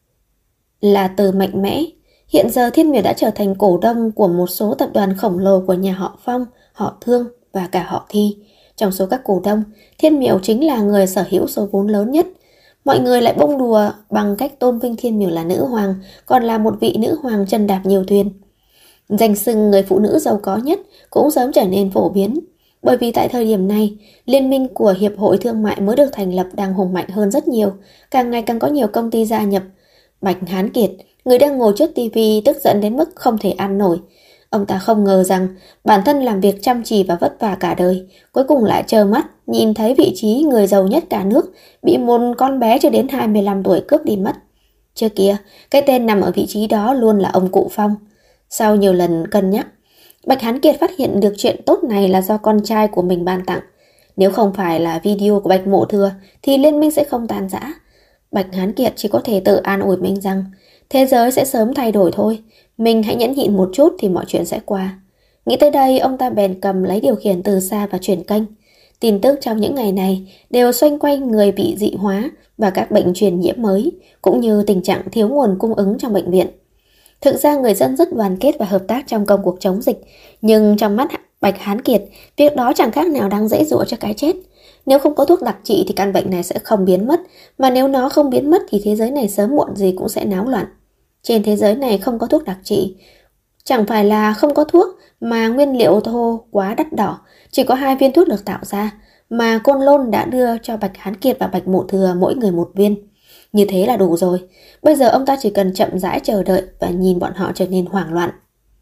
là từ mạnh mẽ. Hiện giờ Thiên Miểu đã trở thành cổ đông của một số tập đoàn khổng lồ của nhà họ Phong, họ Thương và cả họ Thi. Trong số các cổ đông, Thiên Miểu chính là người sở hữu số vốn lớn nhất. Mọi người lại bông đùa bằng cách tôn vinh Thiên Miểu là nữ hoàng, còn là một vị nữ hoàng chân đạp nhiều thuyền. Danh xưng người phụ nữ giàu có nhất cũng sớm trở nên phổ biến. Bởi vì tại thời điểm này, liên minh của Hiệp hội Thương mại mới được thành lập đang hùng mạnh hơn rất nhiều, càng ngày càng có nhiều công ty gia nhập. Bạch Hán Kiệt, người đang ngồi trước tivi tức giận đến mức không thể ăn nổi. Ông ta không ngờ rằng bản thân làm việc chăm chỉ và vất vả cả đời, cuối cùng lại trơ mắt nhìn thấy vị trí người giàu nhất cả nước bị một con bé chưa đến 25 tuổi cướp đi mất. Trước kia, cái tên nằm ở vị trí đó luôn là ông cụ Phong. Sau nhiều lần cân nhắc, Bạch Hán Kiệt phát hiện được chuyện tốt này là do con trai của mình ban tặng. Nếu không phải là video của Bạch Mộ Thừa thì liên minh sẽ không tan rã. Bạch Hán Kiệt chỉ có thể tự an ủi mình rằng thế giới sẽ sớm thay đổi thôi, mình hãy nhẫn nhịn một chút thì mọi chuyện sẽ qua. Nghĩ tới đây, ông ta bèn cầm lấy điều khiển từ xa và chuyển kênh. Tin tức trong những ngày này đều xoay quanh người bị dị hóa và các bệnh truyền nhiễm mới, cũng như tình trạng thiếu nguồn cung ứng trong bệnh viện. Thực ra người dân rất đoàn kết và hợp tác trong công cuộc chống dịch, nhưng trong mắt Bạch Hán Kiệt, việc đó chẳng khác nào đang dễ dụa cho cái chết. Nếu không có thuốc đặc trị thì căn bệnh này sẽ không biến mất, mà nếu nó không biến mất thì thế giới này sớm muộn gì cũng sẽ náo loạn. Trên thế giới này không có thuốc đặc trị. Chẳng phải là không có thuốc, mà nguyên liệu thô quá đắt đỏ, chỉ có 2 viên thuốc được tạo ra, mà Côn Lôn đã đưa cho Bạch Hán Kiệt và Bạch Mộ Thừa mỗi người 1 viên. Như thế là đủ rồi. Bây giờ ông ta chỉ cần chậm rãi chờ đợi và nhìn bọn họ trở nên hoảng loạn.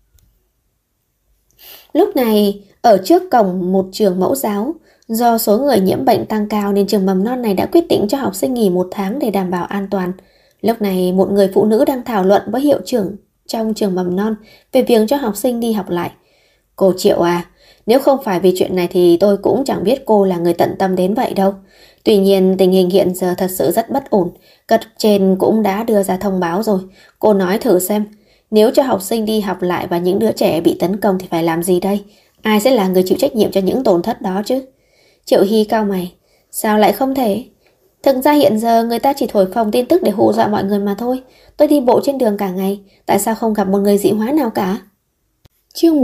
Lúc này, ở trước cổng một trường mẫu giáo, do số người nhiễm bệnh tăng cao nên trường mầm non này đã quyết định cho học sinh nghỉ 1 tháng để đảm bảo an toàn. Lúc này, một người phụ nữ đang thảo luận với hiệu trưởng trong trường mầm non về việc cho học sinh đi học lại. Cô Triệu à, nếu không phải vì chuyện này thì tôi cũng chẳng biết cô là người tận tâm đến vậy đâu. Tuy nhiên tình hình hiện giờ thật sự rất bất ổn. Cấp trên cũng đã đưa ra thông báo rồi. Cô nói thử xem, nếu cho học sinh đi học lại và những đứa trẻ bị tấn công thì phải làm gì đây? Ai sẽ là người chịu trách nhiệm cho những tổn thất đó chứ? Triệu Hy cau mày. Sao lại không thể? Thực ra hiện giờ người ta chỉ thổi phồng tin tức để hù dọa mọi người mà thôi. Tôi đi bộ trên đường cả ngày, tại sao không gặp một người dị hóa nào cả? Chương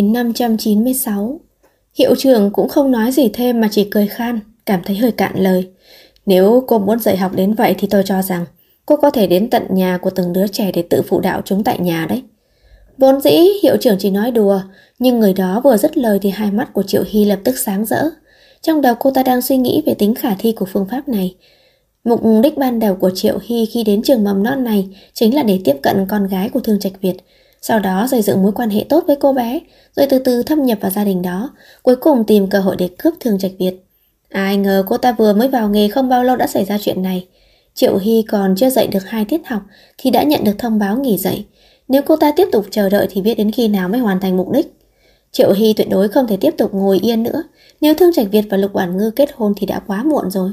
1596. Hiệu trưởng cũng không nói gì thêm mà chỉ cười khan, cảm thấy hơi cạn lời. Nếu cô muốn dạy học đến vậy thì tôi cho rằng cô có thể đến tận nhà của từng đứa trẻ để tự phụ đạo chúng tại nhà đấy. Vốn dĩ hiệu trưởng chỉ nói đùa, nhưng người đó vừa dứt lời thì hai mắt của Triệu Hy lập tức sáng rỡ. Trong đầu cô ta đang suy nghĩ về tính khả thi của phương pháp này. Mục đích ban đầu của Triệu Hy khi đến trường mầm non này chính là để tiếp cận con gái của Thương Trạch Việt, sau đó xây dựng mối quan hệ tốt với cô bé, rồi từ từ thâm nhập vào gia đình đó, cuối cùng tìm cơ hội để cướp Thương Trạch Việt. Ai ngờ cô ta vừa mới vào nghề không bao lâu đã xảy ra chuyện này. Triệu Hy còn chưa dạy được 2 tiết học thì đã nhận được thông báo nghỉ dạy. Nếu cô ta tiếp tục chờ đợi thì biết đến khi nào mới hoàn thành mục đích. Triệu Hy tuyệt đối không thể tiếp tục ngồi yên nữa. Nếu Thương Trạch Việt và Lục Oản Ngư kết hôn thì đã quá muộn rồi.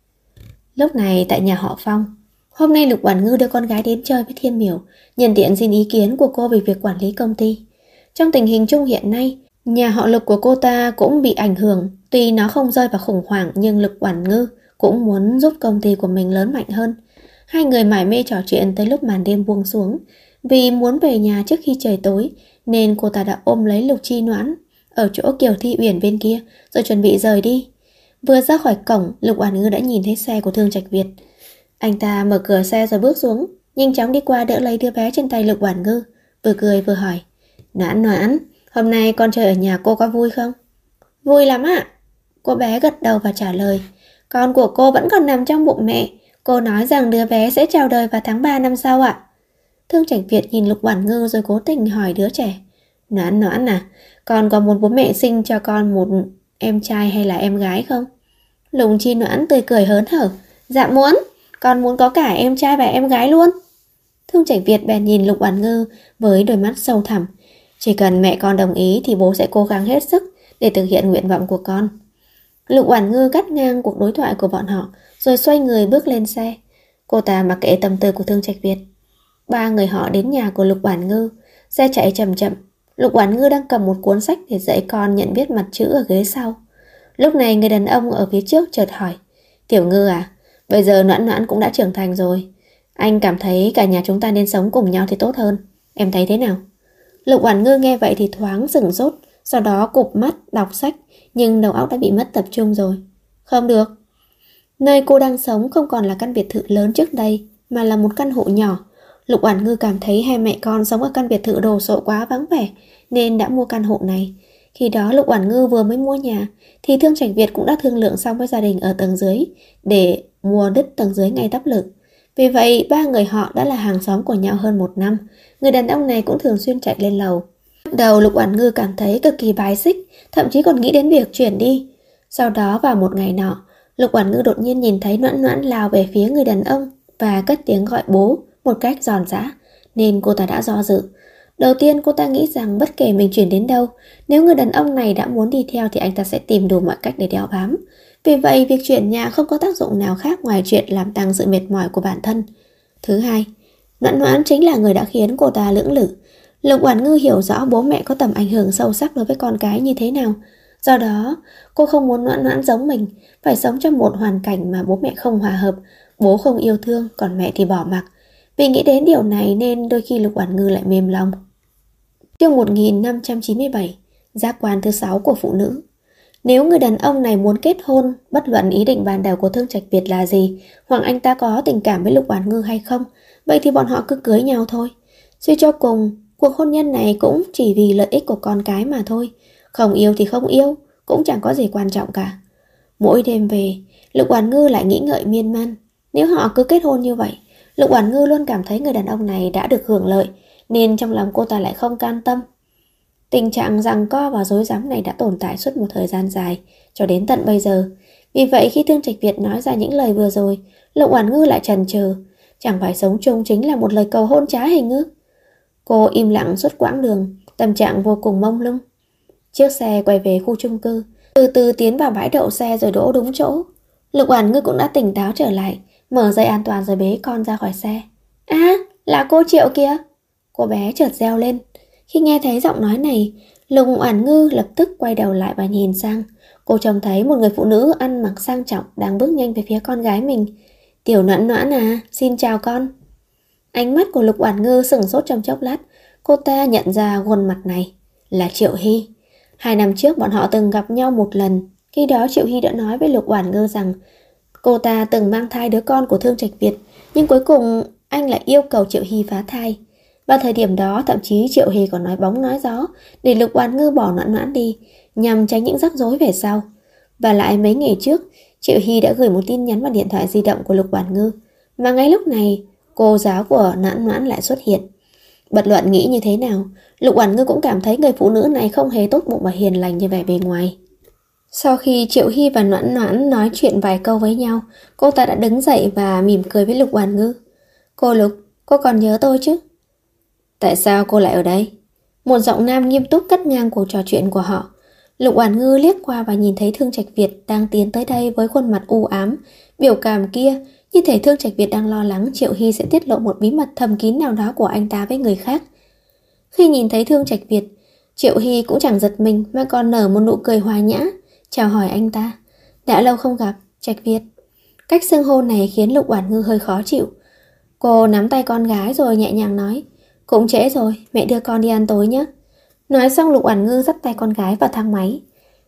Lúc này tại nhà họ Phong, hôm nay Lục Oản Ngư đưa con gái đến chơi với Thiên Miểu, nhân tiện xin ý kiến của cô về việc quản lý công ty. Trong tình hình chung hiện nay, nhà họ Lục của cô ta cũng bị ảnh hưởng. Tuy nó không rơi vào khủng hoảng nhưng Lục Oản Ngư cũng muốn giúp công ty của mình lớn mạnh hơn. Hai người mải mê trò chuyện tới lúc màn đêm buông xuống. Vì muốn về nhà trước khi trời tối nên cô ta đã ôm lấy Lục Chi Noãn ở chỗ Kiều Thi Uyển bên kia rồi chuẩn bị rời đi. Vừa ra khỏi cổng, Lục Oản Ngư đã nhìn thấy xe của Thương Trạch Việt. Anh ta mở cửa xe rồi bước xuống, nhanh chóng đi qua đỡ lấy đứa bé trên tay Lục Oản Ngư, vừa cười vừa hỏi: "Noãn Noãn, hôm nay con chơi ở nhà cô có vui không?" "Vui lắm ạ." Cô bé gật đầu và trả lời: "Con của cô vẫn còn nằm trong bụng mẹ. Cô nói rằng đứa bé sẽ chào đời vào tháng 3 năm sau ạ." Thương Trạch Việt nhìn Lục Oản Ngư rồi cố tình hỏi đứa trẻ: "Noãn Noãn à, con có muốn bố mẹ sinh cho con một em trai hay là em gái không?" Lục Chi Noãn tươi cười hớn hở: "Dạ muốn, con muốn có cả em trai và em gái luôn." Thương Trạch Việt bèn nhìn Lục Oản Ngư với đôi mắt sâu thẳm: "Chỉ cần mẹ con đồng ý thì bố sẽ cố gắng hết sức để thực hiện nguyện vọng của con." Lục Oản Ngư cắt ngang cuộc đối thoại của bọn họ rồi xoay người bước lên xe. Cô ta mặc kệ tâm tư của Thương Trạch Việt. Ba người họ đến nhà của Lục Oản Ngư. Xe chạy chậm chậm. Lục Oản Ngư đang cầm một cuốn sách để dạy con nhận viết mặt chữ ở ghế sau. Lúc này người đàn ông ở phía trước chợt hỏi: "Tiểu Ngư à, bây giờ Noãn Noãn cũng đã trưởng thành rồi. Anh cảm thấy cả nhà chúng ta nên sống cùng nhau thì tốt hơn. Em thấy thế nào?" Lục Oản Ngư nghe vậy thì thoáng sửng sốt, sau đó cụp mắt đọc sách, nhưng đầu óc đã bị mất tập trung rồi. Không được. Nơi cô đang sống không còn là căn biệt thự lớn trước đây, mà là một căn hộ nhỏ. Lục Oản Ngư cảm thấy hai mẹ con sống ở căn biệt thự đồ sộ quá vắng vẻ, nên đã mua căn hộ này. Khi đó Lục Oản Ngư vừa mới mua nhà, thì Thương Trạch Việt cũng đã thương lượng xong với gia đình ở tầng dưới để mua đất tầng dưới ngay đắp lực. Vì vậy, ba người họ đã là hàng xóm của nhau hơn 1 năm. Người đàn ông này cũng thường xuyên chạy lên lầu. Đầu Lục Oản Ngư cảm thấy cực kỳ bài xích, thậm chí còn nghĩ đến việc chuyển đi. Sau đó vào một ngày nọ, Lục Oản Ngư đột nhiên nhìn thấy Noãn Noãn lao về phía người đàn ông và cất tiếng gọi bố một cách giòn giã, nên cô ta đã do dự. Đầu tiên cô ta nghĩ rằng bất kể mình chuyển đến đâu, nếu người đàn ông này đã muốn đi theo thì anh ta sẽ tìm đủ mọi cách để đeo bám. Vì vậy, việc chuyển nhà không có tác dụng nào khác ngoài chuyện làm tăng sự mệt mỏi của bản thân. Thứ hai, Noãn Noãn chính là người đã khiến cô ta lưỡng lự. Lục Oản Ngư hiểu rõ bố mẹ có tầm ảnh hưởng sâu sắc đối với con cái như thế nào. Do đó, cô không muốn Noãn Noãn giống mình, phải sống trong một hoàn cảnh mà bố mẹ không hòa hợp, bố không yêu thương, còn mẹ thì bỏ mặc. Vì nghĩ đến điều này nên đôi khi Lục Oản Ngư lại mềm lòng. Chương 1597, giác quan thứ 6 của phụ nữ. Nếu người đàn ông này muốn kết hôn, bất luận ý định ban đầu của Thương Trạch Việt là gì, hoặc anh ta có tình cảm với Lục Oản Ngư hay không, vậy thì bọn họ cứ cưới nhau thôi. Suy cho cùng, cuộc hôn nhân này cũng chỉ vì lợi ích của con cái mà thôi. Không yêu thì không yêu, cũng chẳng có gì quan trọng cả. Mỗi đêm về, Lục Oản Ngư lại nghĩ ngợi miên man. Nếu họ cứ kết hôn như vậy, Lục Oản Ngư luôn cảm thấy người đàn ông này đã được hưởng lợi, nên trong lòng cô ta lại không cam tâm. Tình trạng giằng co và rối rắm này đã tồn tại suốt một thời gian dài, cho đến tận bây giờ. Vì vậy khi Thương Trạch Việt nói ra những lời vừa rồi, Lục Oản Ngư lại chần chừ. Chẳng phải sống chung chính là một lời cầu hôn trá hình ư? Cô im lặng suốt quãng đường, tâm trạng vô cùng mông lung. Chiếc xe quay về khu chung cư, từ từ tiến vào bãi đậu xe rồi đỗ đúng chỗ. Lục Oản Ngư cũng đã tỉnh táo trở lại, mở dây an toàn rồi bế con ra khỏi xe. Là cô Triệu kìa! Cô bé chợt reo lên. Khi nghe thấy giọng nói này, Lục Oản Ngư lập tức quay đầu lại và nhìn sang. Cô trông thấy một người phụ nữ ăn mặc sang trọng đang bước nhanh về phía con gái mình. Tiểu Noãn Noãn à, xin chào con. Ánh mắt của Lục Oản Ngư sững sốt trong chốc lát. Cô ta nhận ra khuôn mặt này là Triệu Hy. 2 năm trước bọn họ từng gặp nhau một lần. Khi đó Triệu Hy đã nói với Lục Oản Ngư rằng cô ta từng mang thai đứa con của Thương Trạch Việt, nhưng cuối cùng anh lại yêu cầu Triệu Hy phá thai. Vào thời điểm đó thậm chí Triệu Hy còn nói bóng nói gió để Lục Oản Ngư bỏ Noãn Noãn đi, nhằm tránh những rắc rối về sau. Và lại mấy ngày trước, Triệu Hy đã gửi một tin nhắn vào điện thoại di động của Lục Oản Ngư, mà ngay lúc này cô giáo của Noãn Noãn lại xuất hiện. Bất luận nghĩ như thế nào, Lục Oản Ngư cũng cảm thấy người phụ nữ này không hề tốt bụng và hiền lành như vẻ bề ngoài. Sau khi Triệu Hy và Noãn Noãn nói chuyện vài câu với nhau, cô ta đã đứng dậy và mỉm cười với Lục Oản Ngư. Cô Lục, cô còn nhớ tôi chứ? Tại sao cô lại ở đây? Một giọng nam nghiêm túc cắt ngang cuộc trò chuyện của họ. Lục Oản Ngư liếc qua và nhìn thấy Thương Trạch Việt đang tiến tới đây với khuôn mặt u ám, biểu cảm kia, như thể Thương Trạch Việt đang lo lắng Triệu Hy sẽ tiết lộ một bí mật thầm kín nào đó của anh ta với người khác. Khi nhìn thấy Thương Trạch Việt, Triệu Hy cũng chẳng giật mình mà còn nở một nụ cười hòa nhã, chào hỏi anh ta. Đã lâu không gặp, Trạch Việt. Cách xưng hô này khiến Lục Oản Ngư hơi khó chịu. Cô nắm tay con gái rồi nhẹ nhàng nói, cũng trễ rồi, mẹ đưa con đi ăn tối nhé. Nói xong Lục Oản Ngư dắt tay con gái vào thang máy.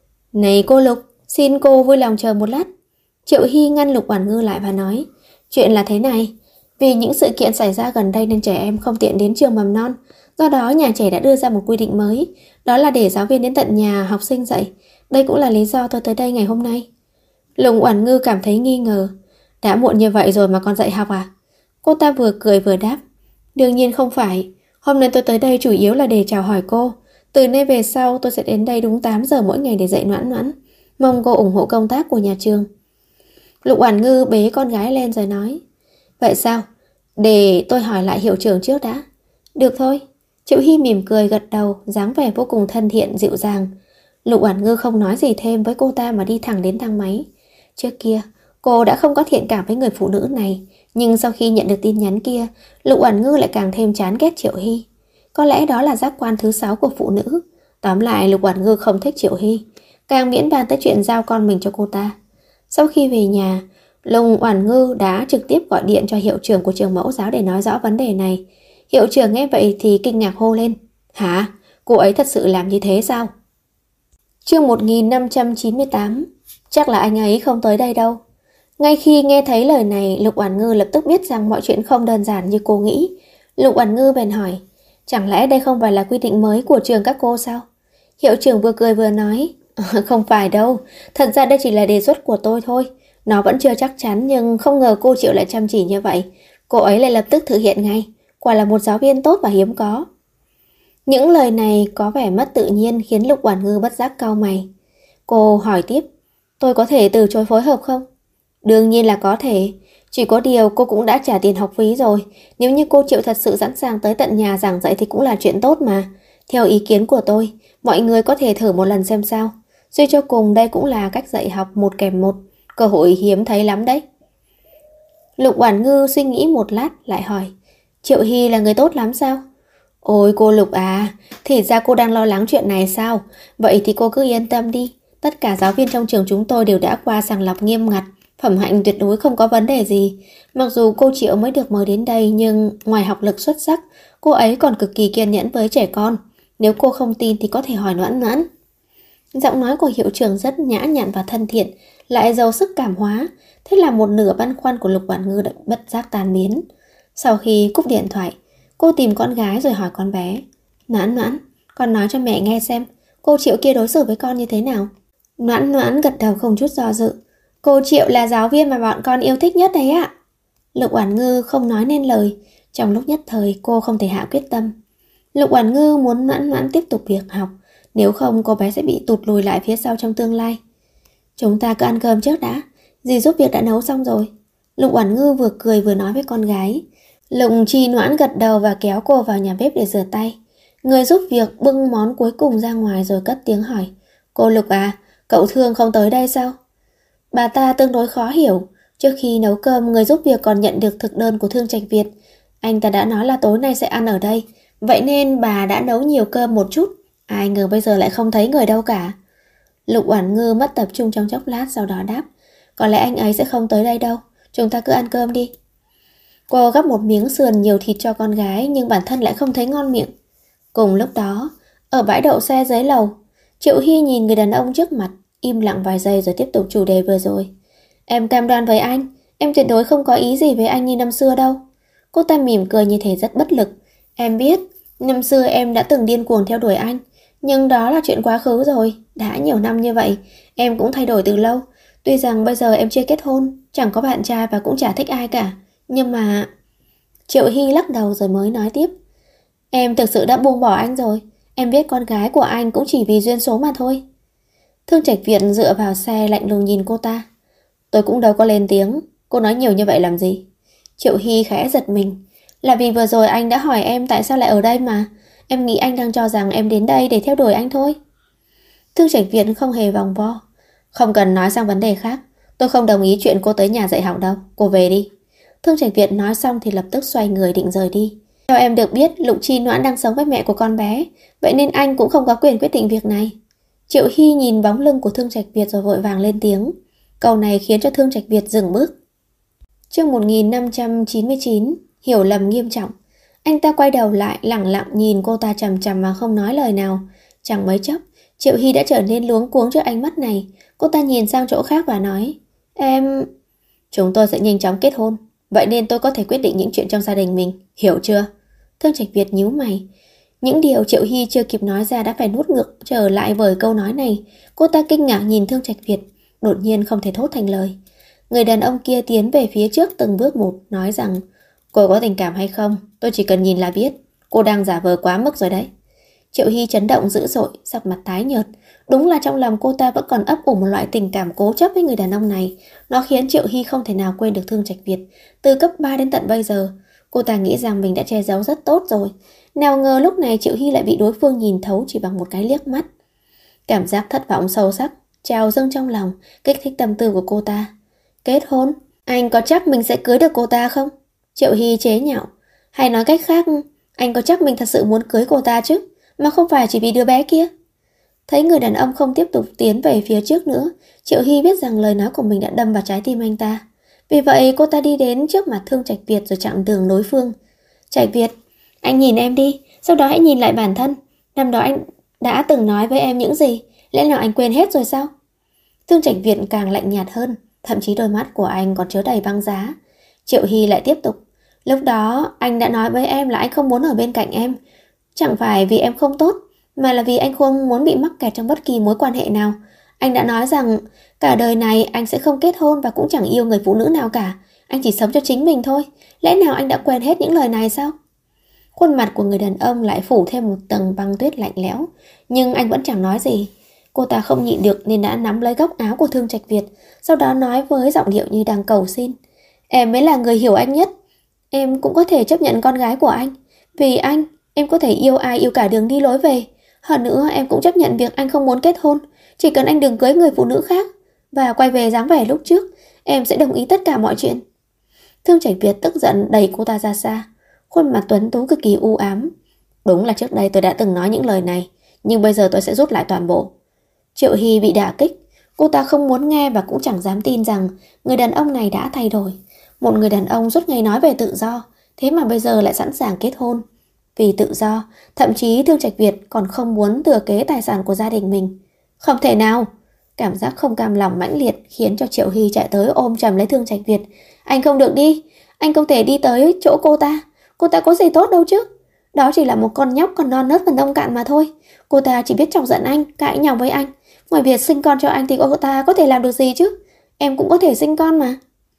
Này cô Lục, xin cô vui lòng chờ một lát. Triệu Hy ngăn Lục Oản Ngư lại và nói, chuyện là thế này, vì những sự kiện xảy ra gần đây nên trẻ em không tiện đến trường mầm non. Do đó nhà trẻ đã đưa ra một quy định mới, đó là để giáo viên đến tận nhà học sinh dạy. Đây cũng là lý do tôi tới đây ngày hôm nay. Lục Oản Ngư cảm thấy nghi ngờ. Đã muộn như vậy rồi mà còn dạy học à? Cô ta vừa cười vừa đáp, đương nhiên không phải. Hôm nay tôi tới đây chủ yếu là để chào hỏi cô. Từ nay về sau tôi sẽ đến đây đúng 8 giờ mỗi ngày để dạy Noãn Noãn. Mong cô ủng hộ công tác của nhà trường. Lục Oản Ngư bế con gái lên rồi nói, vậy sao? Để tôi hỏi lại hiệu trưởng trước đã. Được thôi. Triệu Hy mỉm cười gật đầu, dáng vẻ vô cùng thân thiện dịu dàng. Lục Oản Ngư không nói gì thêm với cô ta mà đi thẳng đến thang máy. Trước kia cô đã không có thiện cảm với người phụ nữ này, nhưng sau khi nhận được tin nhắn kia, Lục Oản Ngư lại càng thêm chán ghét Triệu Hy. Có lẽ đó là giác quan thứ 6 của phụ nữ. Tóm lại Lục Oản Ngư không thích Triệu Hy, càng miễn bàn tới chuyện giao con mình cho cô ta. Sau khi về nhà, Lục Oản Ngư đã trực tiếp gọi điện cho hiệu trưởng của trường mẫu giáo để nói rõ vấn đề này. Hiệu trưởng nghe vậy thì kinh ngạc hô lên, hả? Cô ấy thật sự làm như thế sao? Chương 1598. Chắc là anh ấy không tới đây đâu. Ngay khi nghe thấy lời này, Lục Oản Ngư lập tức biết rằng mọi chuyện không đơn giản như cô nghĩ. Lục Oản Ngư bèn hỏi, chẳng lẽ đây không phải là quy định mới của trường các cô sao? Hiệu trưởng vừa cười vừa nói, không phải đâu, thật ra đây chỉ là đề xuất của tôi thôi. Nó vẫn chưa chắc chắn nhưng không ngờ cô Triệu lại chăm chỉ như vậy. Cô ấy lại lập tức thực hiện ngay. Quả là một giáo viên tốt và hiếm có. Những lời này có vẻ mất tự nhiên khiến Lục Oản Ngư bất giác cau mày. Cô hỏi tiếp, tôi có thể từ chối phối hợp không? Đương nhiên là có thể. Chỉ có điều cô cũng đã trả tiền học phí rồi. Nếu như cô Triệu thật sự sẵn sàng tới tận nhà giảng dạy thì cũng là chuyện tốt mà. Theo ý kiến của tôi, mọi người có thể thử một lần xem sao. Suy cho cùng đây cũng là cách dạy học 1kèm 1. Cơ hội hiếm thấy lắm đấy. Lục Oản Ngư suy nghĩ một lát lại hỏi, Triệu Hy là người tốt lắm sao? Ôi cô Lục à, thì ra cô đang lo lắng chuyện này sao? Vậy thì cô cứ yên tâm đi. Tất cả giáo viên trong trường chúng tôi đều đã qua sàng lọc nghiêm ngặt, phẩm hạnh tuyệt đối không có vấn đề gì. Mặc dù cô Triệu mới được mời đến đây nhưng ngoài học lực xuất sắc, cô ấy còn cực kỳ kiên nhẫn với trẻ con. Nếu cô không tin thì có thể hỏi Noãn Noãn. Giọng nói của hiệu trưởng rất nhã nhặn và thân thiện, lại giàu sức cảm hóa. Thế là một nửa băn khoăn của Lục Oản Ngư đã bất giác tan biến. Sau khi cúp điện thoại, cô tìm con gái rồi hỏi con bé, Noãn Noãn, con nói cho mẹ nghe xem cô Triệu kia đối xử với con như thế nào. Noãn Noãn gật đầu không chút do dự. Cô Triệu là giáo viên mà bọn con yêu thích nhất đấy ạ. Lục Oản Ngư không nói nên lời. Trong lúc nhất thời cô không thể hạ quyết tâm. Lục Oản Ngư muốn mãn mãn tiếp tục việc học, nếu không cô bé sẽ bị tụt lùi lại phía sau trong tương lai. Chúng ta cứ ăn cơm trước đã, dì giúp việc đã nấu xong rồi. Lục Oản Ngư vừa cười vừa nói với con gái. Lục Trì Noãn gật đầu và kéo cô vào nhà bếp để rửa tay. Người giúp việc bưng món cuối cùng ra ngoài rồi cất tiếng hỏi. Cô Lục à, cậu Thương không tới đây sao? Bà ta tương đối khó hiểu. Trước khi nấu cơm, người giúp việc còn nhận được thực đơn của Thương Trạch Việt. Anh ta đã nói là tối nay sẽ ăn ở đây, vậy nên bà đã nấu nhiều cơm một chút. Ai ngờ bây giờ lại không thấy người đâu cả. Lục Oản Ngư mất tập trung trong chốc lát, sau đó đáp. Có lẽ anh ấy sẽ không tới đây đâu, chúng ta cứ ăn cơm đi. Cô gắp một miếng sườn nhiều thịt cho con gái, nhưng bản thân lại không thấy ngon miệng. Cùng lúc đó, ở bãi đậu xe dưới lầu, Triệu Hy nhìn người đàn ông trước mặt, im lặng vài giây rồi tiếp tục chủ đề vừa rồi. Em cam đoan với anh, em tuyệt đối không có ý gì với anh như năm xưa đâu. Cô ta mỉm cười như thể rất bất lực. Em biết, năm xưa em đã từng điên cuồng theo đuổi anh, nhưng đó là chuyện quá khứ rồi. Đã nhiều năm như vậy, em cũng thay đổi từ lâu. Tuy rằng bây giờ em chưa kết hôn, chẳng có bạn trai và cũng chả thích ai cả, nhưng mà... Triệu Hy lắc đầu rồi mới nói tiếp. Em thực sự đã buông bỏ anh rồi. Em biết con gái của anh cũng chỉ vì duyên số mà thôi. Thương Trạch Việt dựa vào xe lạnh lùng nhìn cô ta. Tôi cũng đâu có lên tiếng. Cô nói nhiều như vậy làm gì? Triệu Hy khẽ giật mình. Là vì vừa rồi anh đã hỏi em tại sao lại ở đây mà. Em nghĩ anh đang cho rằng em đến đây để theo đuổi anh thôi. Thương Trạch Việt không hề vòng vo. Không cần nói sang vấn đề khác. Tôi không đồng ý chuyện cô tới nhà dạy học đâu. Cô về đi. Thương Trạch Việt nói xong thì lập tức xoay người định rời đi. Theo em được biết, Lục Chi Noãn đang sống với mẹ của con bé, vậy nên anh cũng không có quyền quyết định việc này. Triệu Hy nhìn bóng lưng của Thương Trạch Việt rồi vội vàng lên tiếng. Câu này khiến cho Thương Trạch Việt dừng bước. Chương 1599, hiểu lầm nghiêm trọng. Anh ta quay đầu lại, lẳng lặng nhìn cô ta chằm chằm mà không nói lời nào. Chẳng mấy chốc, Triệu Hy đã trở nên luống cuống trước ánh mắt này. Cô ta nhìn sang chỗ khác và nói, chúng tôi sẽ nhanh chóng kết hôn, vậy nên tôi có thể quyết định những chuyện trong gia đình mình, hiểu chưa? Thương Trạch Việt nhíu mày. Những điều Triệu Hy chưa kịp nói ra đã phải nuốt ngược trở lại với câu nói này. Cô ta kinh ngạc nhìn Thương Trạch Việt, đột nhiên không thể thốt thành lời. Người đàn ông kia tiến về phía trước từng bước một, nói rằng, cô có tình cảm hay không, tôi chỉ cần nhìn là biết. Cô đang giả vờ quá mức rồi đấy. Triệu Hy chấn động dữ dội, sắc mặt tái nhợt. Đúng là trong lòng cô ta vẫn còn ấp ủ một loại tình cảm cố chấp với người đàn ông này. Nó khiến Triệu Hy không thể nào quên được Thương Trạch Việt. Từ cấp 3 đến tận bây giờ, cô ta nghĩ rằng mình đã che giấu rất tốt rồi. Nào ngờ lúc này Triệu Hy lại bị đối phương nhìn thấu chỉ bằng một cái liếc mắt. Cảm giác thất vọng sâu sắc trào dâng trong lòng, kích thích tâm tư của cô ta. Kết hôn? Anh có chắc mình sẽ cưới được cô ta không? Triệu Hy chế nhạo. Hay nói cách khác, anh có chắc mình thật sự muốn cưới cô ta chứ, mà không phải chỉ vì đứa bé kia? Thấy người đàn ông không tiếp tục tiến về phía trước nữa, Triệu Hy biết rằng lời nói của mình đã đâm vào trái tim anh ta. Vì vậy cô ta đi đến trước mặt Thương Trạch Việt rồi chặn đường đối phương. Trạch Việt, anh nhìn em đi, sau đó hãy nhìn lại bản thân. Năm đó anh đã từng nói với em những gì? Lẽ nào anh quên hết rồi sao? Thương Trạch Việt càng lạnh nhạt hơn, thậm chí đôi mắt của anh còn chứa đầy băng giá. Triệu Hy lại tiếp tục. Lúc đó anh đã nói với em là anh không muốn ở bên cạnh em. Chẳng phải vì em không tốt, mà là vì anh không muốn bị mắc kẹt trong bất kỳ mối quan hệ nào. Anh đã nói rằng cả đời này anh sẽ không kết hôn và cũng chẳng yêu người phụ nữ nào cả. Anh chỉ sống cho chính mình thôi. Lẽ nào anh đã quên hết những lời này sao? Khuôn mặt của người đàn ông lại phủ thêm một tầng băng tuyết lạnh lẽo, nhưng anh vẫn chẳng nói gì. Cô ta không nhịn được nên đã nắm lấy góc áo của Thương Trạch Việt, sau đó nói với giọng điệu như đang cầu xin. Em mới là người hiểu anh nhất. Em cũng có thể chấp nhận con gái của anh. Vì anh, em có thể yêu ai yêu cả đường đi lối về. Hơn nữa em cũng chấp nhận việc anh không muốn kết hôn. Chỉ cần anh đừng cưới người phụ nữ khác và quay về dáng vẻ lúc trước, em sẽ đồng ý tất cả mọi chuyện. Thương Trạch Việt tức giận đẩy cô ta ra xa. Khuôn mặt tuấn tú cực kỳ u ám. Đúng là trước đây tôi đã từng nói những lời này, nhưng bây giờ tôi sẽ rút lại toàn bộ. Triệu Hy bị đả kích. Cô ta không muốn nghe và cũng chẳng dám tin rằng người đàn ông này đã thay đổi. Một người đàn ông suốt ngày nói về tự do, thế mà bây giờ lại sẵn sàng kết hôn. Vì tự do, thậm chí Thương Trạch Việt còn không muốn thừa kế tài sản của gia đình mình. Không thể nào! Cảm giác không cam lòng mãnh liệt khiến cho Triệu Hy chạy tới ôm chầm lấy Thương Trạch Việt. Anh không được đi! Anh không thể đi tới chỗ cô ta! Cô ta có gì tốt đâu chứ! Đó chỉ là một con nhóc còn non nớt và nông cạn mà thôi. Cô ta chỉ biết chọc giận anh, cãi nhau với anh. Ngoài việc sinh con cho anh thì cô ta có thể làm được gì chứ? Em cũng có thể sinh con mà.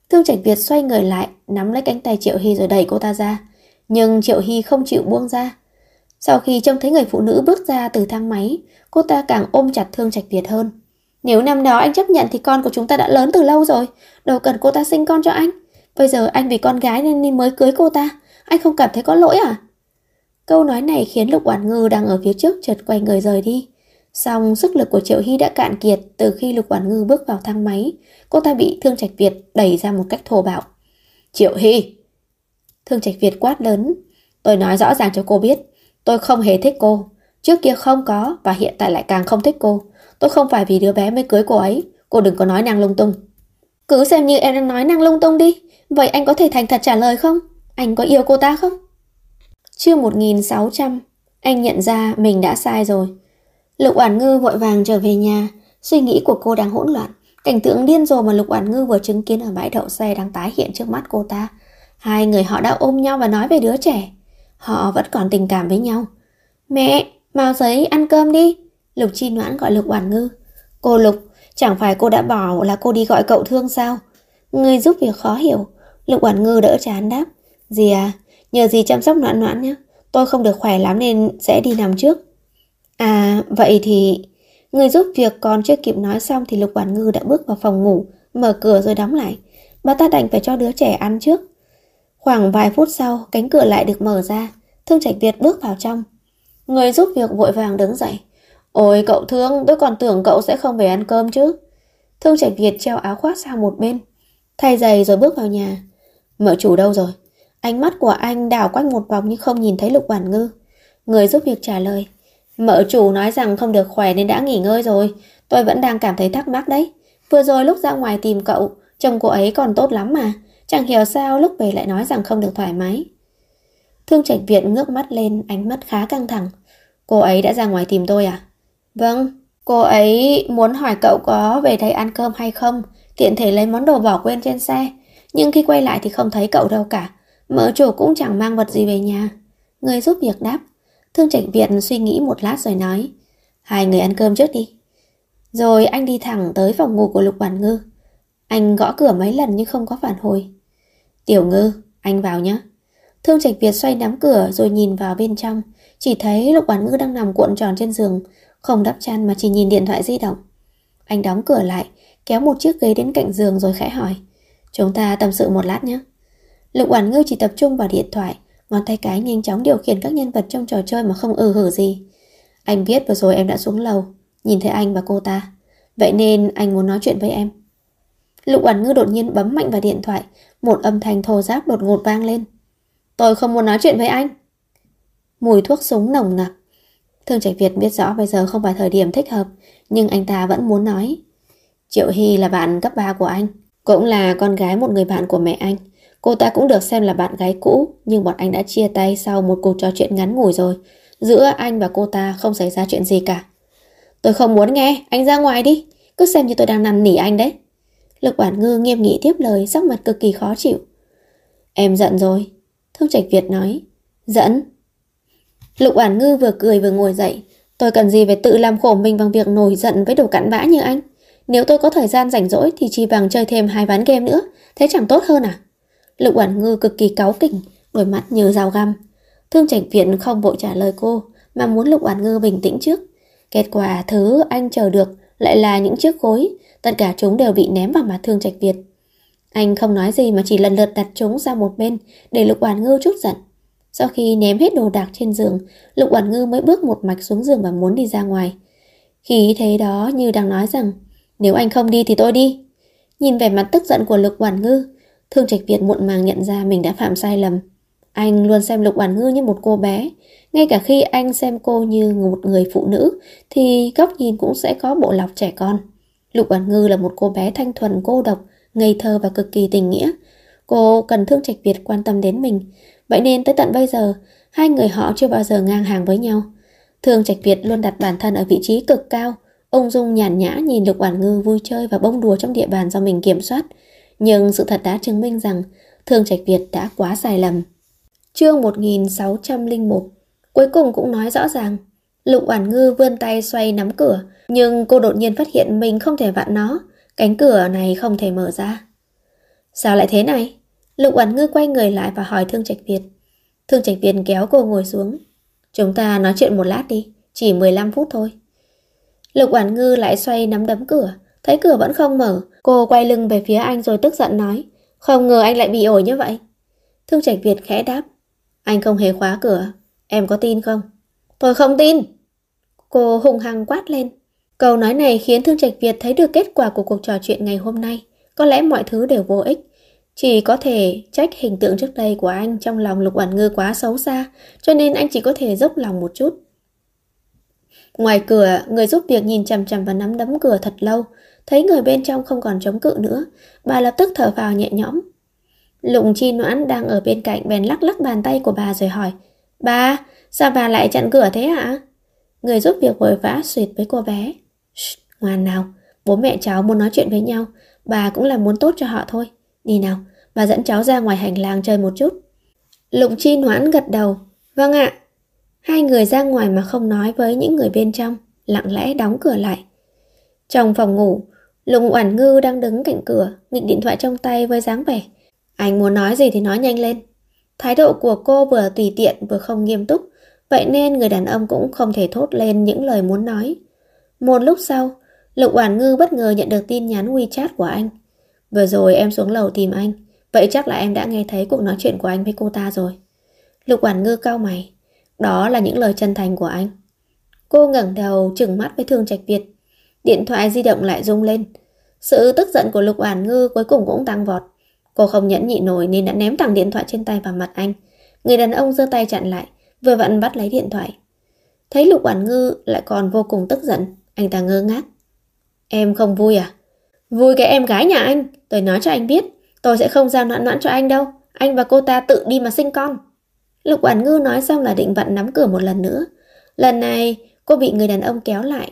Thương Trạch Việt xoay người lại, nắm lấy cánh tay Triệu Hy rồi đẩy cô ta ra. Nhưng Triệu Hy không chịu buông ra. Sau khi trông thấy người phụ nữ bước ra từ thang máy, cô ta càng ôm chặt Thương Trạch Việt hơn. Nếu năm đó anh chấp nhận thì con của chúng ta đã lớn từ lâu rồi, đâu cần cô ta sinh con cho anh. Bây giờ anh vì con gái nên mới cưới cô ta, anh không cảm thấy có lỗi à? Câu nói này khiến Lục Oản Ngư đang ở phía trước chợt quay người rời đi. Song sức lực của Triệu Hy đã cạn kiệt từ khi Lục Oản Ngư bước vào thang máy. Cô ta bị Thương Trạch Việt đẩy ra một cách thô bạo. Triệu Hy! Thương Trạch Việt quát lớn. Tôi nói rõ ràng cho cô biết, tôi không hề thích cô. Trước kia không có và hiện tại lại càng không thích cô. Tôi không phải vì đứa bé mới cưới cô ấy. Cô đừng có nói năng lung tung. Cứ xem như em đang nói năng lung tung đi. Vậy anh có thể thành thật trả lời không? Anh có yêu cô ta không? Chương 1600. Anh nhận ra mình đã sai rồi. Lục Oản Ngư vội vàng trở về nhà. Suy nghĩ của cô đang hỗn loạn. Cảnh tượng điên rồ mà Lục Oản Ngư vừa chứng kiến ở bãi đậu xe đang tái hiện trước mắt cô ta. Hai người họ đã ôm nhau và nói về đứa trẻ. Họ vẫn còn tình cảm với nhau. Mẹ, mau giấy ăn cơm đi. Lục Chi Noãn gọi Lục Oản Ngư. Cô Lục, chẳng phải cô đã bảo là cô đi gọi cậu Thương sao? Người giúp việc khó hiểu. Lục Oản Ngư đỡ chán đáp. Dì à, nhờ dì chăm sóc Noãn Noãn nhé. Tôi không được khỏe lắm nên sẽ đi nằm trước. À, vậy thì... Người giúp việc còn chưa kịp nói xong thì Lục Oản Ngư đã bước vào phòng ngủ, mở cửa rồi đóng lại. Bà ta đành phải cho đứa trẻ ăn trước. Khoảng vài phút sau, cánh cửa lại được mở ra. Thương Trạch Việt bước vào trong. Người giúp việc vội vàng đứng dậy. Ôi cậu Thương, tôi còn tưởng cậu sẽ không về ăn cơm chứ. Thương Trạch Việt treo áo khoác sang một bên, thay giày rồi bước vào nhà. Mợ chủ đâu rồi? Ánh mắt của anh đảo quanh một vòng nhưng không nhìn thấy Lục Oản Ngư. Người giúp việc trả lời. Mợ chủ nói rằng không được khỏe nên đã nghỉ ngơi rồi. Tôi vẫn đang cảm thấy thắc mắc đấy. Vừa rồi lúc ra ngoài tìm cậu, chồng cô ấy còn tốt lắm mà. Chẳng hiểu sao lúc về lại nói rằng không được thoải mái. Thương Trạch Việt ngước mắt lên, ánh mắt khá căng thẳng. Cô ấy đã ra ngoài tìm tôi à? Vâng, cô ấy muốn hỏi cậu có về đây ăn cơm hay không, tiện thể lấy món đồ bỏ quên trên xe. Nhưng khi quay lại thì không thấy cậu đâu cả. Mợ chủ cũng chẳng mang vật gì về nhà. Người giúp việc đáp. Thương Trạch Việt suy nghĩ một lát rồi nói. Hai người ăn cơm trước đi. Rồi anh đi thẳng tới phòng ngủ của Lục Oản Ngư. Anh gõ cửa mấy lần nhưng không có phản hồi. Tiểu Ngư, anh vào nhé. Thương Trạch Việt xoay nắm cửa rồi nhìn vào bên trong. Chỉ thấy Lục Oản Ngư đang nằm cuộn tròn trên giường, không đắp chăn mà chỉ nhìn điện thoại di động. Anh đóng cửa lại, kéo một chiếc ghế đến cạnh giường rồi khẽ hỏi. Chúng ta tâm sự một lát nhé. Lục Oản Ngư chỉ tập trung vào điện thoại, ngón tay cái nhanh chóng điều khiển các nhân vật trong trò chơi mà không hử gì. Anh biết vừa rồi em đã xuống lầu, nhìn thấy anh và cô ta. Vậy nên anh muốn nói chuyện với em. Lục Oản Ngư đột nhiên bấm mạnh vào điện thoại, một âm thanh thô ráp đột ngột vang lên. Tôi không muốn nói chuyện với anh. Mùi thuốc súng nồng nặc. Thương Trạch Việt biết rõ bây giờ không phải thời điểm thích hợp, nhưng anh ta vẫn muốn nói. Triệu Hy là bạn cấp 3 của anh, cũng là con gái một người bạn của mẹ anh. Cô ta cũng được xem là bạn gái cũ, nhưng bọn anh đã chia tay sau một cuộc trò chuyện ngắn ngủi rồi. Giữa anh và cô ta không xảy ra chuyện gì cả. Tôi không muốn nghe, anh ra ngoài đi. Cứ xem như tôi đang năn nỉ anh đấy. Lục Oản Ngư nghiêm nghị tiếp lời, sắc mặt cực kỳ khó chịu. Em giận rồi. Thương Trạch Việt nói. Giận? Lục Oản Ngư vừa cười vừa ngồi dậy. Tôi cần gì phải tự làm khổ mình bằng việc nổi giận với đồ cặn bã như anh. Nếu tôi có thời gian rảnh rỗi thì chỉ bằng chơi thêm 2 ván game nữa. Thế chẳng tốt hơn à? Lục Oản Ngư cực kỳ cáu kỉnh, đôi mắt như dao găm. Thương Trạch Việt không vội trả lời cô, mà muốn Lục Oản Ngư bình tĩnh trước. Kết quả thứ anh chờ được lại là những chiếc gối, tất cả chúng đều bị ném vào mặt Thương Trạch Việt. Anh không nói gì mà chỉ lần lượt đặt chúng ra một bên để Lục Oản Ngư trút giận. Sau khi ném hết đồ đạc trên giường, Lục Oản Ngư mới bước một mạch xuống giường và muốn đi ra ngoài. Khí thế đó như đang nói rằng, nếu anh không đi thì tôi đi. Nhìn vẻ mặt tức giận của Lục Oản Ngư, Thương Trạch Việt muộn màng nhận ra mình đã phạm sai lầm. Anh luôn xem Lục Oản Ngư như một cô bé. Ngay cả khi anh xem cô như một người phụ nữ thì góc nhìn cũng sẽ có bộ lọc trẻ con. Lục Oản Ngư là một cô bé thanh thuần, cô độc, ngây thơ và cực kỳ tình nghĩa. Cô cần Thương Trạch Việt quan tâm đến mình. Vậy nên tới tận bây giờ, hai người họ chưa bao giờ ngang hàng với nhau. Thương Trạch Việt luôn đặt bản thân ở vị trí cực cao, ung dung nhàn nhã nhìn Lục Oản Ngư vui chơi và bông đùa trong địa bàn do mình kiểm soát. Nhưng sự thật đã chứng minh rằng Thương Trạch Việt đã quá sai lầm. Chương 1601 cuối cùng cũng nói rõ ràng. Lục Oản Ngư vươn tay xoay nắm cửa, nhưng cô đột nhiên phát hiện mình không thể vặn nó. Cánh cửa này không thể mở ra. Sao lại thế này? Lục Oản Ngư quay người lại và hỏi Thương Trạch Việt. Thương Trạch Việt kéo cô ngồi xuống. Chúng ta nói chuyện một lát đi, chỉ 15 phút thôi. Lục Oản Ngư lại xoay nắm đấm cửa, thấy cửa vẫn không mở, cô quay lưng về phía anh rồi tức giận nói, không ngờ anh lại bị ổi như vậy. Thương Trạch Việt khẽ đáp, anh không hề khóa cửa, em có tin không? Tôi không tin. Cô hung hăng quát lên. Câu nói này khiến Thương Trạch Việt thấy được kết quả của cuộc trò chuyện ngày hôm nay. Có lẽ mọi thứ đều vô ích. Chỉ có thể trách hình tượng trước đây của anh trong lòng Lục Oản Ngư quá xấu xa, cho nên anh chỉ có thể dốc lòng một chút. Ngoài cửa, người giúp việc nhìn chằm chằm vào nắm đấm cửa thật lâu, thấy người bên trong không còn chống cự nữa, bà lập tức thở phào nhẹ nhõm. Lục Chi Noãn đang ở bên cạnh bèn lắc lắc bàn tay của bà rồi hỏi, bà, sao bà lại chặn cửa thế hả? Người giúp việc vội vã xuyệt với cô bé. Ngoan nào, bố mẹ cháu muốn nói chuyện với nhau, bà cũng là muốn tốt cho họ thôi. Đi nào, bà dẫn cháu ra ngoài hành lang chơi một chút. Lục Chi Noãn gật đầu. Vâng ạ. Hai người ra ngoài mà không nói với những người bên trong, lặng lẽ đóng cửa lại. Trong phòng ngủ, Lục Oản Ngư đang đứng cạnh cửa, nghịch điện thoại trong tay với dáng vẻ. Anh muốn nói gì thì nói nhanh lên. Thái độ của cô vừa tùy tiện vừa không nghiêm túc, vậy nên người đàn ông cũng không thể thốt lên những lời muốn nói. Một lúc sau, Lục Oản Ngư bất ngờ nhận được tin nhắn WeChat của anh. Vừa rồi em xuống lầu tìm anh, vậy chắc là em đã nghe thấy cuộc nói chuyện của anh với cô ta rồi. Lục Oản Ngư cau mày. Đó là những lời chân thành của anh. Cô ngẩng đầu trừng mắt với Thương Trạch Việt. Điện thoại di động lại rung lên. Sự tức giận của Lục Oản Ngư cuối cùng cũng tăng vọt. Cô không nhẫn nhịn nổi nên đã ném thẳng điện thoại trên tay vào mặt anh. Người đàn ông giơ tay chặn lại, vừa vặn bắt lấy điện thoại. Thấy Lục Oản Ngư lại còn vô cùng tức giận, anh ta ngơ ngác. Em không vui à? Vui cái em gái nhà anh, tôi nói cho anh biết, tôi sẽ không giao Noãn Noãn cho anh đâu. Anh và cô ta tự đi mà sinh con. Lục Oản Ngư nói xong là định vặn nắm cửa một lần nữa. Lần này cô bị người đàn ông kéo lại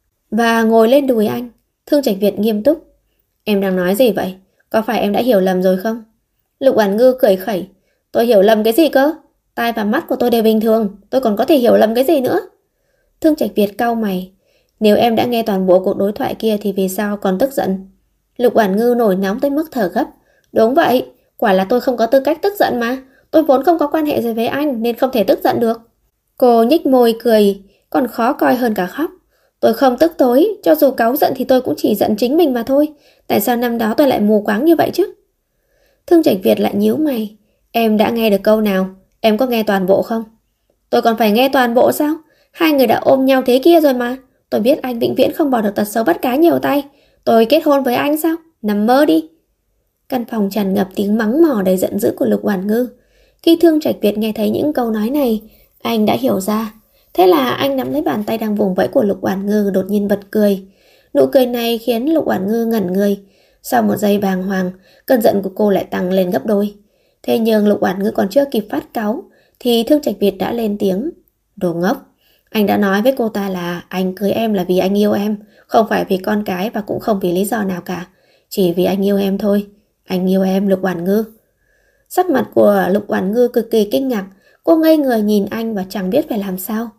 và ngồi lên đùi anh. Thương Trạch Việt nghiêm túc. Em đang nói gì vậy? Có phải em đã hiểu lầm rồi không? Lục Oản Ngư cười khẩy. Tôi hiểu lầm cái gì cơ? Tai và mắt của tôi đều bình thường, tôi còn có thể hiểu lầm cái gì nữa? Thương Trạch Việt cau mày. Nếu em đã nghe toàn bộ cuộc đối thoại kia thì vì sao còn tức giận? Lục Oản Ngư nổi nóng tới mức thở gấp. Đúng vậy, quả là tôi không có tư cách tức giận mà. Tôi vốn không có quan hệ gì với anh nên không thể tức giận được. Cô nhếch môi cười, còn khó coi hơn cả khóc. Tôi không tức tối, cho dù cáu giận thì tôi cũng chỉ giận chính mình mà thôi. Tại sao năm đó tôi lại mù quáng như vậy chứ? Thương Trạch Việt lại nhíu mày. Em đã nghe được câu nào? Em có nghe toàn bộ không? Tôi còn phải nghe toàn bộ sao? Hai người đã ôm nhau thế kia rồi mà. Tôi biết anh vĩnh viễn không bỏ được tật xấu bắt cá nhiều tay. Tôi kết hôn với anh sao? Nằm mơ đi. Căn phòng tràn ngập tiếng mắng mỏ đầy giận dữ của Lục Oản Ngư. Khi Thương Trạch Việt nghe thấy những câu nói này, anh đã hiểu ra. Thế là anh nắm lấy bàn tay đang vùng vẫy của Lục Oản Ngư đột nhiên bật cười. Nụ cười này khiến Lục Oản Ngư ngẩn người. Sau một giây bàng hoàng, cơn giận của cô lại tăng lên gấp đôi. Thế nhưng Lục Oản Ngư còn chưa kịp phát cáu thì Thương Trạch Việt đã lên tiếng. Đồ ngốc, anh đã nói với cô ta là anh cưới em là vì anh yêu em, không phải vì con cái và cũng không vì lý do nào cả. Chỉ vì anh yêu em thôi. Anh yêu em, Lục Oản Ngư. Sắc mặt của Lục Oản Ngư cực kỳ kinh ngạc. Cô ngây người nhìn anh và chẳng biết phải làm sao.